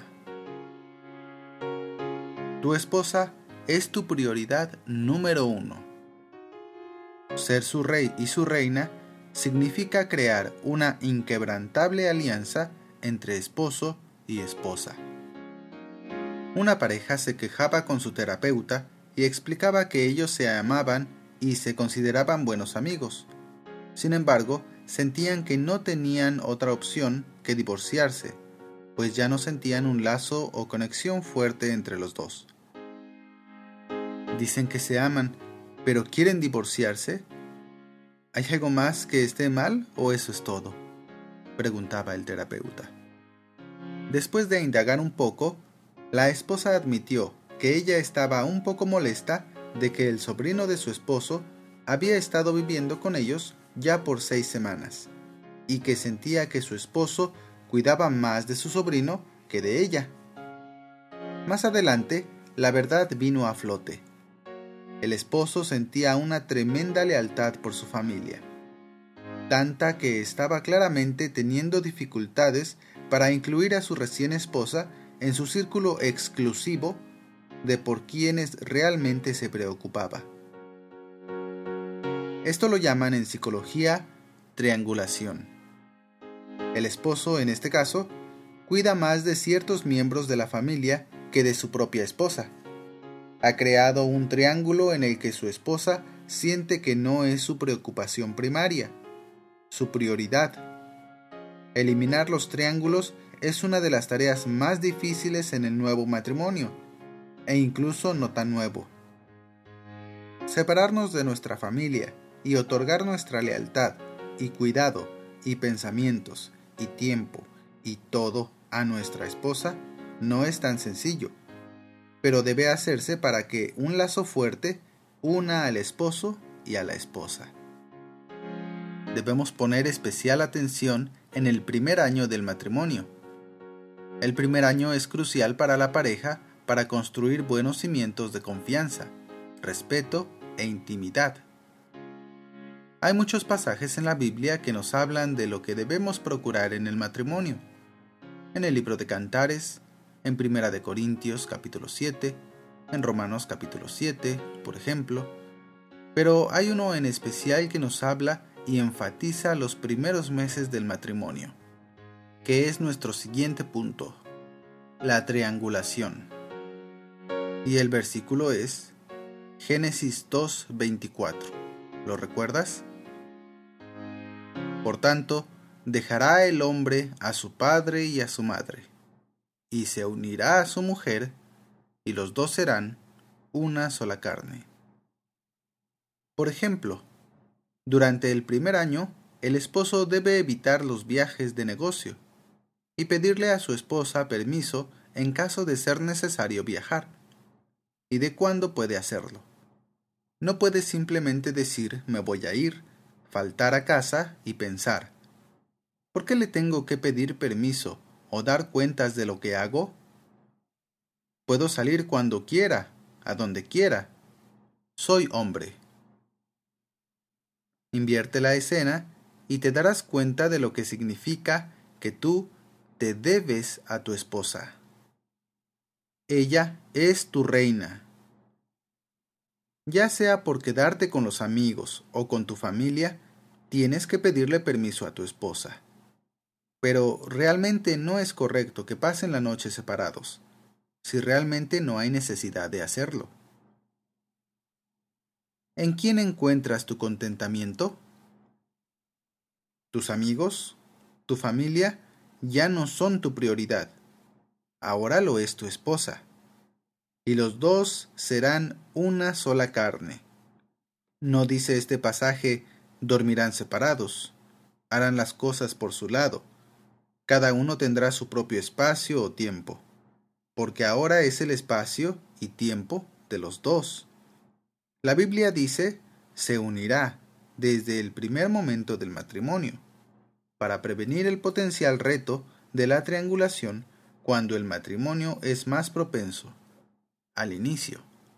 Tu esposa es tu prioridad número 1. Ser su rey y su reina significa crear una inquebrantable alianza entre esposo y esposa. Una pareja se quejaba con su terapeuta y explicaba que ellos se amaban y se consideraban buenos amigos. Sin embargo, sentían que no tenían otra opción que divorciarse, pues ya no sentían un lazo o conexión fuerte entre los dos. Dicen que se aman, pero ¿quieren divorciarse? ¿Hay algo más que esté mal o eso es todo?, preguntaba el terapeuta. Después de indagar un poco, la esposa admitió que ella estaba un poco molesta de que el sobrino de su esposo había estado viviendo con ellos ya por 6 semanas, y que sentía que su esposo cuidaba más de su sobrino que de ella. Más adelante, la verdad vino a flote. El esposo sentía una tremenda lealtad por su familia, tanta que estaba claramente teniendo dificultades para incluir a su recién esposa en su círculo exclusivo de por quienes realmente se preocupaba. Esto lo llaman en psicología triangulación. El esposo, en este caso, cuida más de ciertos miembros de la familia que de su propia esposa. Ha creado un triángulo en el que su esposa siente que no es su preocupación primaria, su prioridad. Eliminar los triángulos es una de las tareas más difíciles en el nuevo matrimonio, e incluso no tan nuevo. Separarnos de nuestra familia y otorgar nuestra lealtad y cuidado y pensamientos y tiempo y todo a nuestra esposa no es tan sencillo, pero debe hacerse para que un lazo fuerte una al esposo y a la esposa. Debemos poner especial atención en el primer año del matrimonio. El primer año es crucial para la pareja para construir buenos cimientos de confianza, respeto e intimidad. Hay muchos pasajes en la Biblia que nos hablan de lo que debemos procurar en el matrimonio. En el libro de Cantares, en 1 Corintios capítulo 7, en Romanos capítulo 7, por ejemplo. Pero hay uno en especial que nos habla y enfatiza los primeros meses del matrimonio, que es nuestro siguiente punto, la triangulación. Y el versículo es Génesis 2:24. ¿Lo recuerdas? Por tanto, dejará el hombre a su padre y a su madre, y se unirá a su mujer, y los dos serán una sola carne. Por ejemplo, durante el primer año, el esposo debe evitar los viajes de negocio y pedirle a su esposa permiso en caso de ser necesario viajar, y de cuándo puede hacerlo. No puede simplemente decir me voy a ir, faltar a casa y pensar, ¿por qué le tengo que pedir permiso o dar cuentas de lo que hago? Puedo salir cuando quiera, a donde quiera. Soy hombre. Invierte la escena y te darás cuenta de lo que significa que tú te debes a tu esposa. Ella es tu reina. Ya sea por quedarte con los amigos o con tu familia, tienes que pedirle permiso a tu esposa. Pero realmente no es correcto que pasen la noche separados, si realmente no hay necesidad de hacerlo. ¿En quién encuentras tu contentamiento? Tus amigos, tu familia, ya no son tu prioridad. Ahora lo es tu esposa. Y los dos serán una sola carne. No dice este pasaje, dormirán separados, harán las cosas por su lado. Cada uno tendrá su propio espacio o tiempo, porque ahora es el espacio y tiempo de los dos. La Biblia dice, se unirá desde el primer momento del matrimonio, para prevenir el potencial reto de la triangulación cuando el matrimonio es más propenso, al inicio.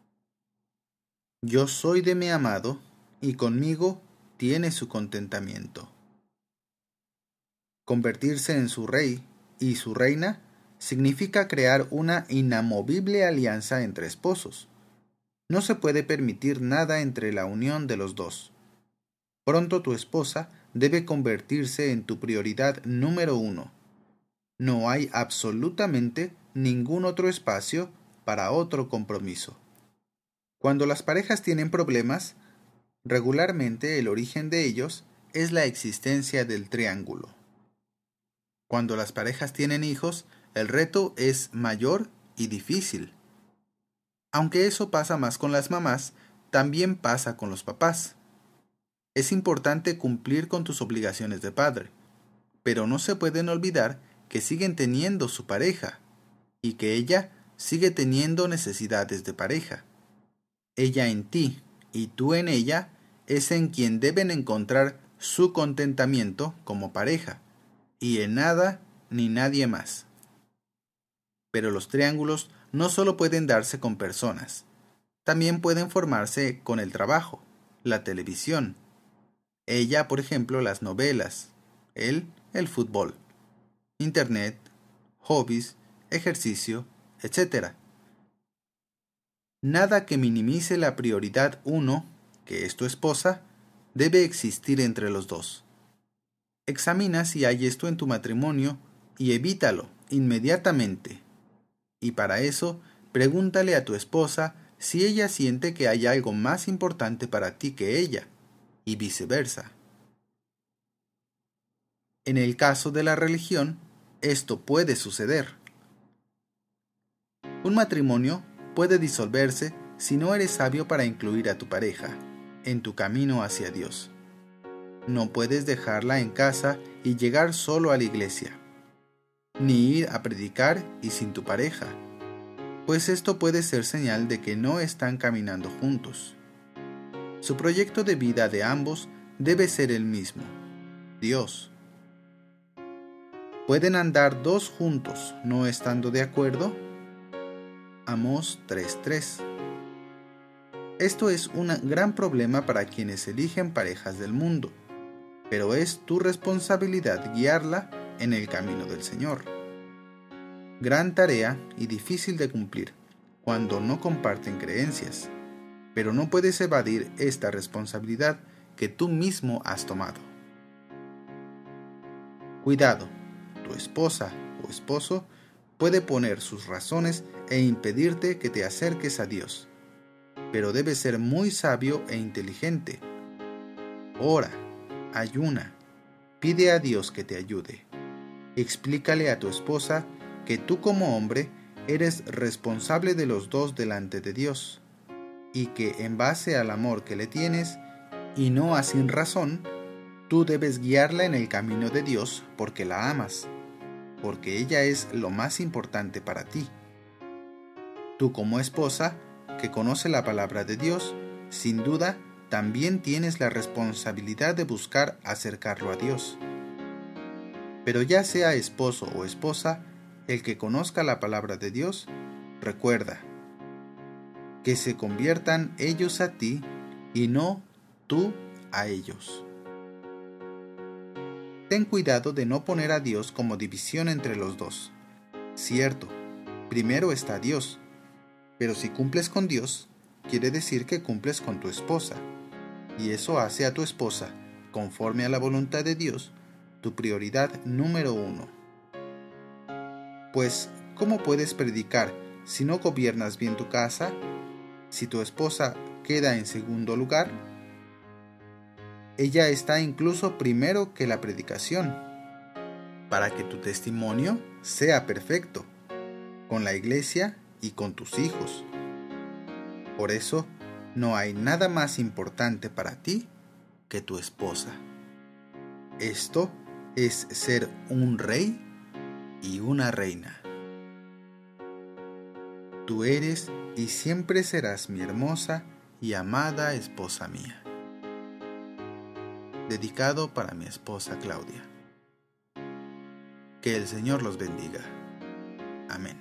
Yo soy de mi amado, y conmigo tiene su contentamiento. Convertirse en su rey y su reina significa crear una inamovible alianza entre esposos. No se puede permitir nada entre la unión de los dos. Pronto tu esposa debe convertirse en tu prioridad número 1. No hay absolutamente ningún otro espacio para otro compromiso. Cuando las parejas tienen problemas, regularmente el origen de ellos es la existencia del triángulo. Cuando las parejas tienen hijos, el reto es mayor y difícil. Aunque eso pasa más con las mamás, también pasa con los papás. Es importante cumplir con tus obligaciones de padre, pero no se pueden olvidar que siguen teniendo su pareja y que ella sigue teniendo necesidades de pareja. Ella en ti y tú en ella es en quien deben encontrar su contentamiento como pareja, y en nada ni nadie más. Pero los triángulos no solo pueden darse con personas, también pueden formarse con el trabajo, la televisión. Ella, por ejemplo, las novelas, él, el fútbol, internet, hobbies, ejercicio, etc. Nada que minimice la prioridad 1, que es tu esposa, debe existir entre los dos. Examina si hay esto en tu matrimonio y evítalo inmediatamente. Y para eso, pregúntale a tu esposa si ella siente que hay algo más importante para ti que ella, y viceversa. En el caso de la religión, esto puede suceder. Un matrimonio puede disolverse si no eres sabio para incluir a tu pareja en tu camino hacia Dios. No puedes dejarla en casa y llegar solo a la iglesia, ni ir a predicar y sin tu pareja, pues esto puede ser señal de que no están caminando juntos. Su proyecto de vida de ambos debe ser el mismo, Dios. ¿Pueden andar dos juntos no estando de acuerdo? Amós 3:3. Esto es un gran problema para quienes eligen parejas del mundo, pero es tu responsabilidad guiarla en el camino del Señor. Gran tarea y difícil de cumplir cuando no comparten creencias, pero no puedes evadir esta responsabilidad que tú mismo has tomado. Cuidado, tu esposa o esposo puede poner sus razones e impedirte que te acerques a Dios, pero debes ser muy sabio e inteligente. Ora, ayuna, pide a Dios que te ayude. Explícale a tu esposa que tú como hombre eres responsable de los dos delante de Dios, y que en base al amor que le tienes, y no a sin razón, tú debes guiarla en el camino de Dios porque la amas, porque ella es lo más importante para ti. Tú como esposa, que conoce la palabra de Dios, sin duda también tienes la responsabilidad de buscar acercarlo a Dios. Pero ya sea esposo o esposa, el que conozca la palabra de Dios, recuerda que se conviertan ellos a ti y no tú a ellos. Ten cuidado de no poner a Dios como división entre los dos. Cierto, primero está Dios, pero si cumples con Dios, quiere decir que cumples con tu esposa, y eso hace a tu esposa, conforme a la voluntad de Dios, tu prioridad número 1. Pues, ¿cómo puedes predicar si no gobiernas bien tu casa? Si tu esposa queda en segundo lugar, ella está incluso primero que la predicación, para que tu testimonio sea perfecto, con la iglesia y con tus hijos. Por eso, no hay nada más importante para ti que tu esposa. Esto es ser un rey y una reina. Tú eres y siempre serás mi hermosa y amada esposa mía. Dedicado para mi esposa Claudia. Que el Señor los bendiga. Amén.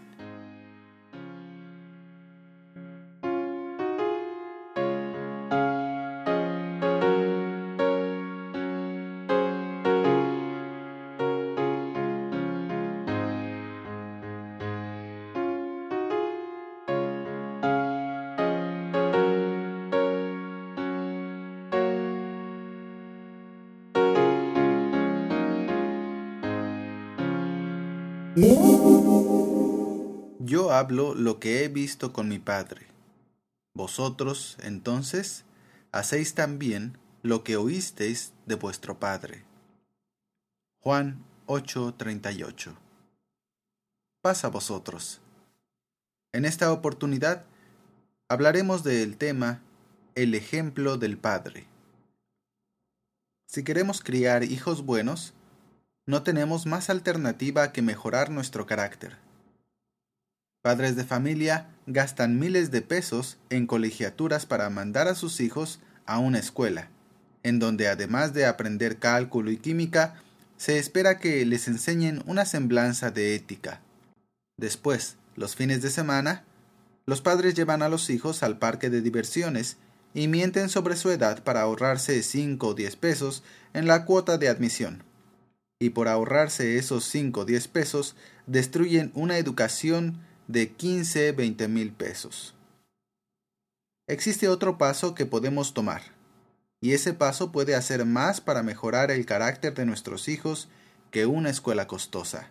Yo hablo lo que he visto con mi Padre. Vosotros, entonces, hacéis también lo que oísteis de vuestro Padre. Juan 8:38. paz a vosotros. En esta oportunidad hablaremos del tema El ejemplo del Padre. Si queremos criar hijos buenos, no tenemos más alternativa que mejorar nuestro carácter. Padres de familia gastan miles de pesos en colegiaturas para mandar a sus hijos a una escuela, en donde además de aprender cálculo y química, se espera que les enseñen una semblanza de ética. Después, los fines de semana, los padres llevan a los hijos al parque de diversiones y mienten sobre su edad para ahorrarse 5 o 10 pesos en la cuota de admisión. Y por ahorrarse esos 5 o 10 pesos, destruyen una educación de 15, 20 mil pesos. Existe otro paso que podemos tomar, y ese paso puede hacer más para mejorar el carácter de nuestros hijos que una escuela costosa.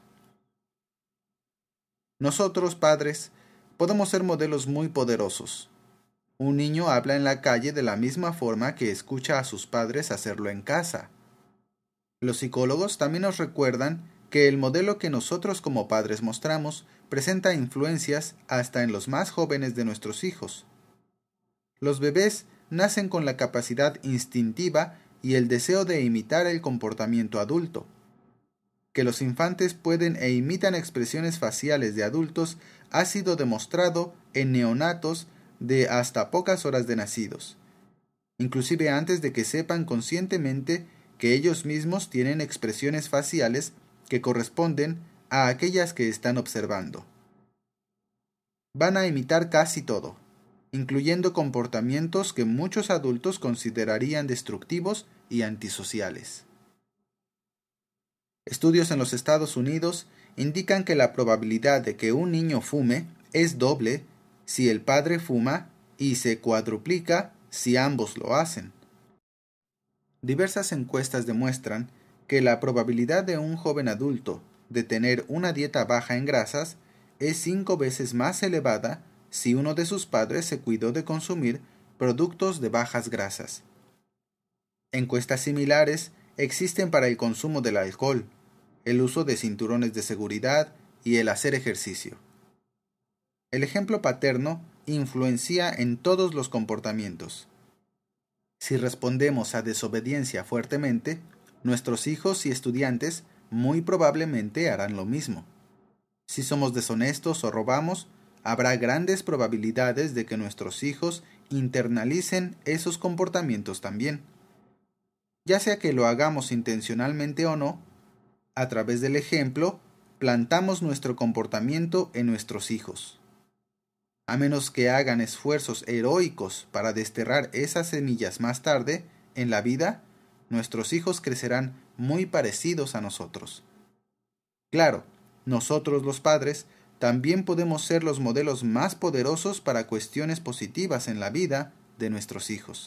Nosotros, padres, podemos ser modelos muy poderosos. Un niño habla en la calle de la misma forma que escucha a sus padres hacerlo en casa. Los psicólogos también nos recuerdan que el modelo que nosotros como padres mostramos presenta influencias hasta en los más jóvenes de nuestros hijos. Los bebés nacen con la capacidad instintiva y el deseo de imitar el comportamiento adulto. Que los infantes pueden e imitan expresiones faciales de adultos ha sido demostrado en neonatos de hasta pocas horas de nacidos, inclusive antes de que sepan conscientemente que ellos mismos tienen expresiones faciales que corresponden a aquellas que están observando. Van a imitar casi todo, incluyendo comportamientos que muchos adultos considerarían destructivos y antisociales. Estudios en los Estados Unidos indican que la probabilidad de que un niño fume es doble si el padre fuma y se cuadruplica si ambos lo hacen. Diversas encuestas demuestran que la probabilidad de un joven adulto de tener una dieta baja en grasas es 5 veces más elevada si uno de sus padres se cuidó de consumir productos de bajas grasas. Encuestas similares existen para el consumo del alcohol, el uso de cinturones de seguridad y el hacer ejercicio. El ejemplo paterno influencia en todos los comportamientos. Si respondemos a desobediencia fuertemente, nuestros hijos y estudiantes muy probablemente harán lo mismo. Si somos deshonestos o robamos, habrá grandes probabilidades de que nuestros hijos internalicen esos comportamientos también. Ya sea que lo hagamos intencionalmente o no, a través del ejemplo, plantamos nuestro comportamiento en nuestros hijos. A menos que hagan esfuerzos heroicos para desterrar esas semillas más tarde, en la vida, nuestros hijos crecerán muy parecidos a nosotros. Claro, nosotros los padres también podemos ser los modelos más poderosos para cuestiones positivas en la vida de nuestros hijos.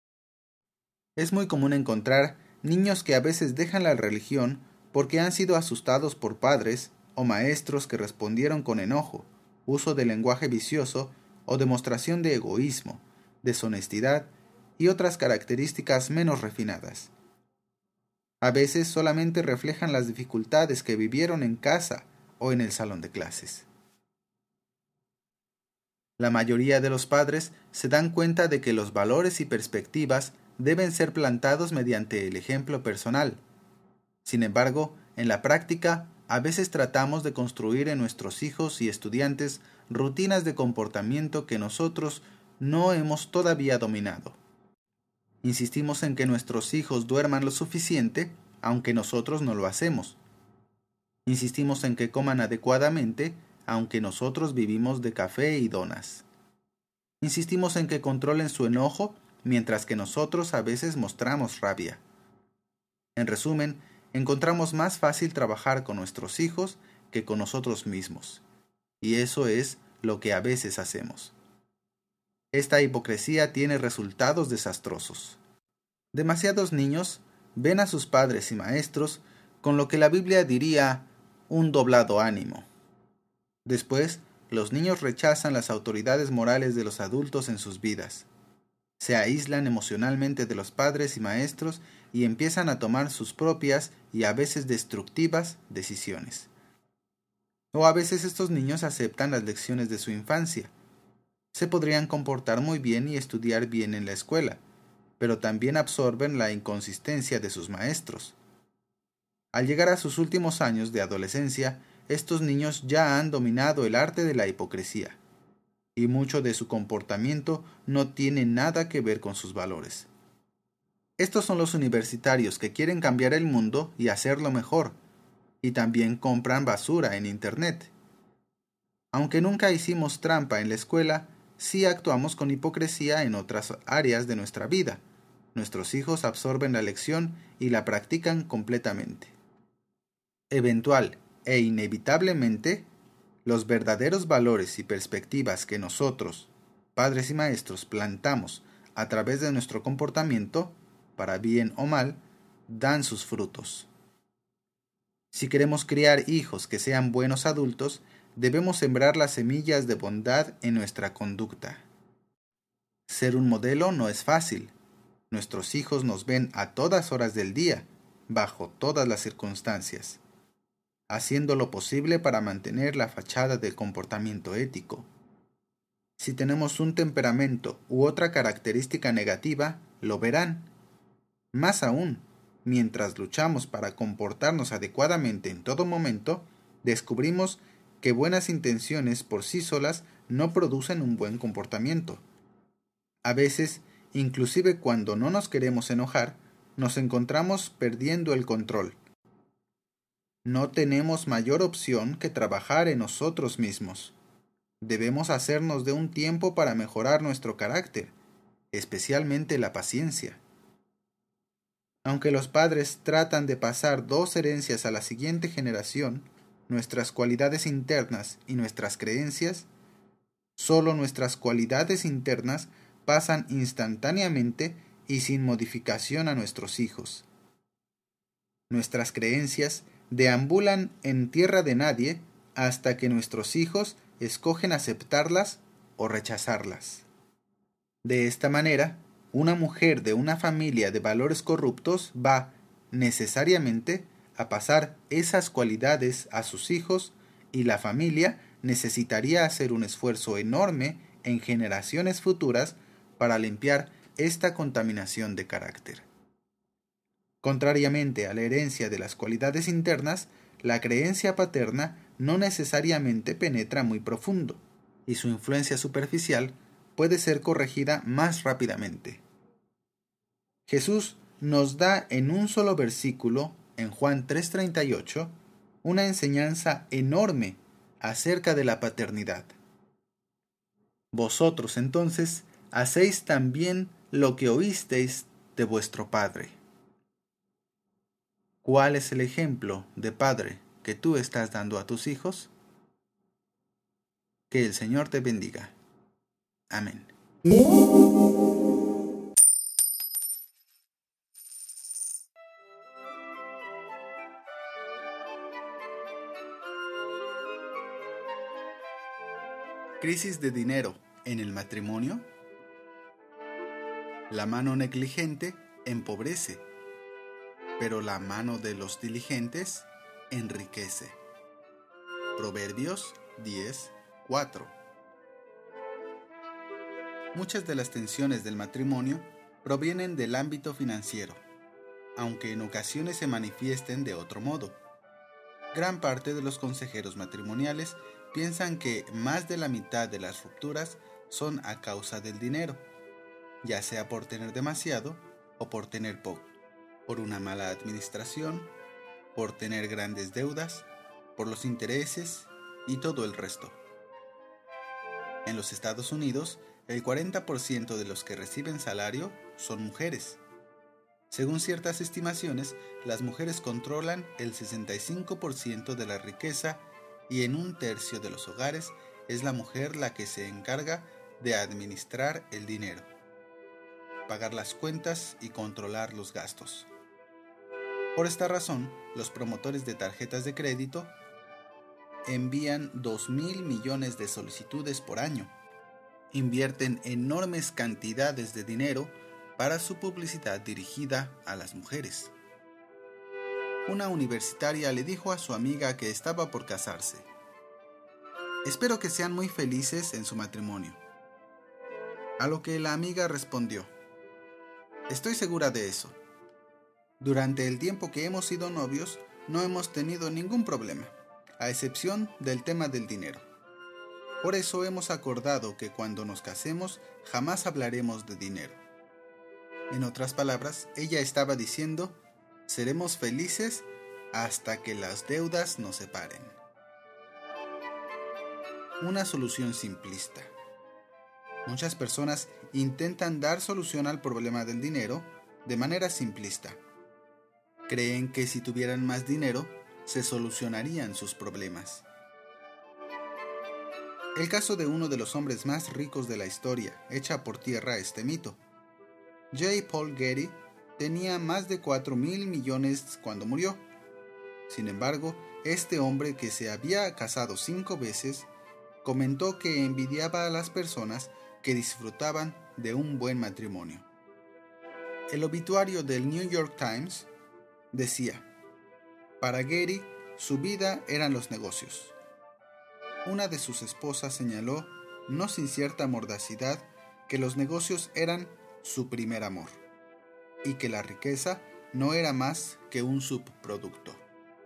Es muy común encontrar niños que a veces dejan la religión porque han sido asustados por padres o maestros que respondieron con enojo, uso de lenguaje vicioso o demostración de egoísmo, deshonestidad y otras características menos refinadas. A veces solamente reflejan las dificultades que vivieron en casa o en el salón de clases. La mayoría de los padres se dan cuenta de que los valores y perspectivas deben ser plantados mediante el ejemplo personal. Sin embargo, en la práctica, a veces tratamos de construir en nuestros hijos y estudiantes rutinas de comportamiento que nosotros no hemos todavía dominado. Insistimos en que nuestros hijos duerman lo suficiente, aunque nosotros no lo hacemos. Insistimos en que coman adecuadamente, aunque nosotros vivimos de café y donas. Insistimos en que controlen su enojo, mientras que nosotros a veces mostramos rabia. En resumen, encontramos más fácil trabajar con nuestros hijos que con nosotros mismos. Y eso es lo que a veces hacemos. Esta hipocresía tiene resultados desastrosos. Demasiados niños ven a sus padres y maestros con lo que la Biblia diría un doblado ánimo. Después, los niños rechazan las autoridades morales de los adultos en sus vidas. Se aíslan emocionalmente de los padres y maestros y empiezan a tomar sus propias y a veces destructivas decisiones. O a veces estos niños aceptan las lecciones de su infancia. Se podrían comportar muy bien y estudiar bien en la escuela, pero también absorben la inconsistencia de sus maestros. Al llegar a sus últimos años de adolescencia, estos niños ya han dominado el arte de la hipocresía, y mucho de su comportamiento no tiene nada que ver con sus valores. Estos son los universitarios que quieren cambiar el mundo y hacerlo mejor, y también compran basura en Internet. Aunque nunca hicimos trampa en la escuela, sí actuamos con hipocresía en otras áreas de nuestra vida. Nuestros hijos absorben la lección y la practican completamente. Eventual e inevitablemente, los verdaderos valores y perspectivas que nosotros, padres y maestros, plantamos a través de nuestro comportamiento, para bien o mal, dan sus frutos. Si queremos criar hijos que sean buenos adultos, debemos sembrar las semillas de bondad en nuestra conducta. Ser un modelo no es fácil. Nuestros hijos nos ven a todas horas del día, bajo todas las circunstancias, haciendo lo posible para mantener la fachada del comportamiento ético. Si tenemos un temperamento u otra característica negativa, lo verán. Más aún, mientras luchamos para comportarnos adecuadamente en todo momento, descubrimos que buenas intenciones por sí solas no producen un buen comportamiento. A veces, inclusive cuando no nos queremos enojar, nos encontramos perdiendo el control. No tenemos mayor opción que trabajar en nosotros mismos. Debemos hacernos de un tiempo para mejorar nuestro carácter, especialmente la paciencia. Aunque los padres tratan de pasar 2 herencias a la siguiente generación, nuestras cualidades internas y nuestras creencias, solo nuestras cualidades internas pasan instantáneamente y sin modificación a nuestros hijos. Nuestras creencias deambulan en tierra de nadie hasta que nuestros hijos escogen aceptarlas o rechazarlas. De esta manera, una mujer de una familia de valores corruptos va, necesariamente, a pasar esas cualidades a sus hijos y la familia necesitaría hacer un esfuerzo enorme en generaciones futuras para limpiar esta contaminación de carácter. Contrariamente a la herencia de las cualidades internas, la creencia paterna no necesariamente penetra muy profundo, y su influencia superficial puede ser corregida más rápidamente. Jesús nos da en un solo versículo, en Juan 3:38, una enseñanza enorme acerca de la paternidad. Vosotros entonces hacéis también lo que oísteis de vuestro padre. ¿Cuál es el ejemplo de padre que tú estás dando a tus hijos? Que el Señor te bendiga. Amén. ¿Crisis de dinero en el matrimonio? La mano negligente empobrece, pero la mano de los diligentes enriquece. Proverbios 10:4. Muchas de las tensiones del matrimonio provienen del ámbito financiero, aunque en ocasiones se manifiesten de otro modo. Gran parte de los consejeros matrimoniales piensan que más de la mitad de las rupturas son a causa del dinero, ya sea por tener demasiado o por tener poco, por una mala administración, por tener grandes deudas, por los intereses y todo el resto. En los Estados Unidos, el 40% de los que reciben salario son mujeres. Según ciertas estimaciones, las mujeres controlan el 65% de la riqueza y en 1/3 de los hogares es la mujer la que se encarga de administrar el dinero, pagar las cuentas y controlar los gastos. Por esta razón, los promotores de tarjetas de crédito envían 2,000 millones de solicitudes por año. Invierten enormes cantidades de dinero para su publicidad dirigida a las mujeres. Una universitaria le dijo a su amiga que estaba por casarse: Espero que sean muy felices en su matrimonio. A lo que la amiga respondió: estoy segura de eso. Durante el tiempo que hemos sido novios, no hemos tenido ningún problema, a excepción del tema del dinero. Por eso hemos acordado que cuando nos casemos, jamás hablaremos de dinero. En otras palabras, ella estaba diciendo: seremos felices hasta que las deudas nos separen. Una solución simplista. Muchas personas intentan dar solución al problema del dinero de manera simplista. Creen que si tuvieran más dinero, se solucionarían sus problemas. El caso de uno de los hombres más ricos de la historia echa por tierra este mito. J. Paul Getty tenía más de 4.000 millones cuando murió. Sin embargo, este hombre, que se había casado 5 veces, comentó que envidiaba a las personas que disfrutaban de un buen matrimonio. El obituario del New York Times decía: para Getty, su vida eran los negocios. Una de sus esposas señaló, no sin cierta mordacidad, que los negocios eran su primer amor, y que la riqueza no era más que un subproducto.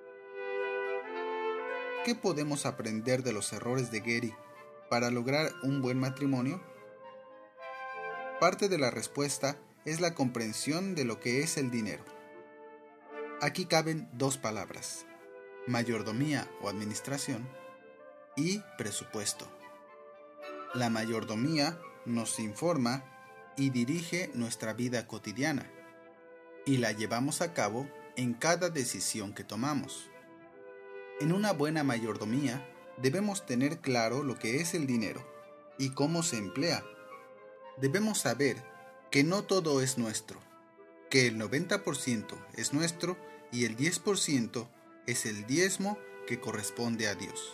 ¿Qué podemos aprender de los errores de Getty para lograr un buen matrimonio? Parte de la respuesta es la comprensión de lo que es el dinero. Aquí caben 2 palabras: mayordomía o administración y presupuesto. La mayordomía nos informa y dirige nuestra vida cotidiana, y la llevamos a cabo en cada decisión que tomamos. En una buena mayordomía debemos tener claro lo que es el dinero y cómo se emplea. Debemos saber que no todo es nuestro, que el 90% es nuestro y el 10% es el diezmo que corresponde a Dios.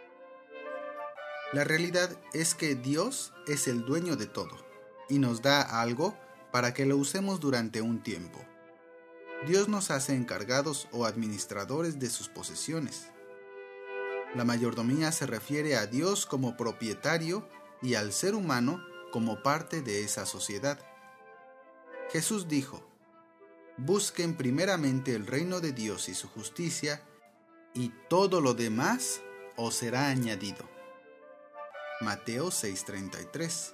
La realidad es que Dios es el dueño de todo y nos da algo para que lo usemos durante un tiempo. Dios nos hace encargados o administradores de sus posesiones. La mayordomía se refiere a Dios como propietario y al ser humano como parte de esa sociedad. Jesús dijo: busquen primeramente el reino de Dios y su justicia, y todo lo demás os será añadido. Mateo 6:33.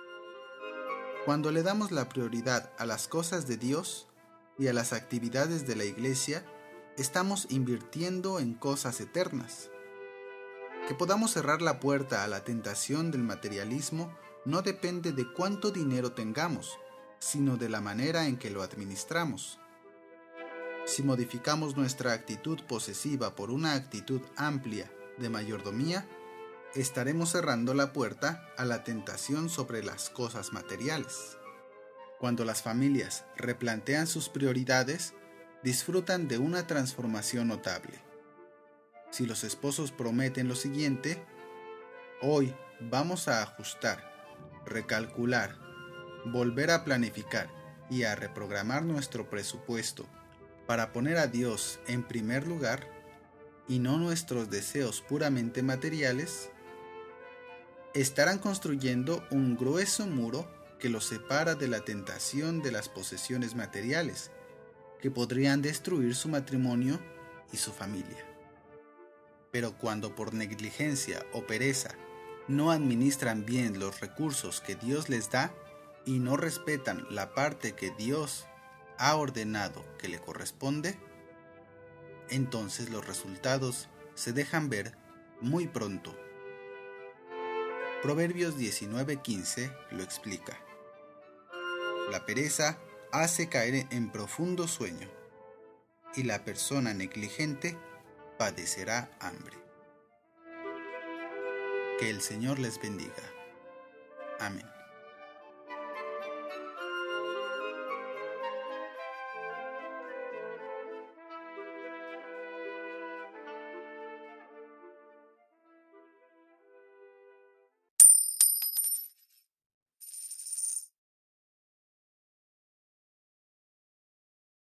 Cuando le damos la prioridad a las cosas de Dios y a las actividades de la iglesia, estamos invirtiendo en cosas eternas. Que podamos cerrar la puerta a la tentación del materialismo no depende de cuánto dinero tengamos, sino de la manera en que lo administramos. Si modificamos nuestra actitud posesiva por una actitud amplia de mayordomía, estaremos cerrando la puerta a la tentación sobre las cosas materiales. Cuando las familias replantean sus prioridades, disfrutan de una transformación notable. Si los esposos prometen lo siguiente: hoy vamos a ajustar, recalcular, volver a planificar y a reprogramar nuestro presupuesto para poner a Dios en primer lugar y no nuestros deseos puramente materiales, estarán construyendo un grueso muro que los separa de la tentación de las posesiones materiales, que podrían destruir su matrimonio y su familia. Pero cuando por negligencia o pereza no administran bien los recursos que Dios les da y no respetan la parte que Dios ha ordenado que le corresponde, entonces los resultados se dejan ver muy pronto. Proverbios 19:15 lo explica. La pereza hace caer en profundo sueño, y la persona negligente padecerá hambre. Que el Señor les bendiga. Amén.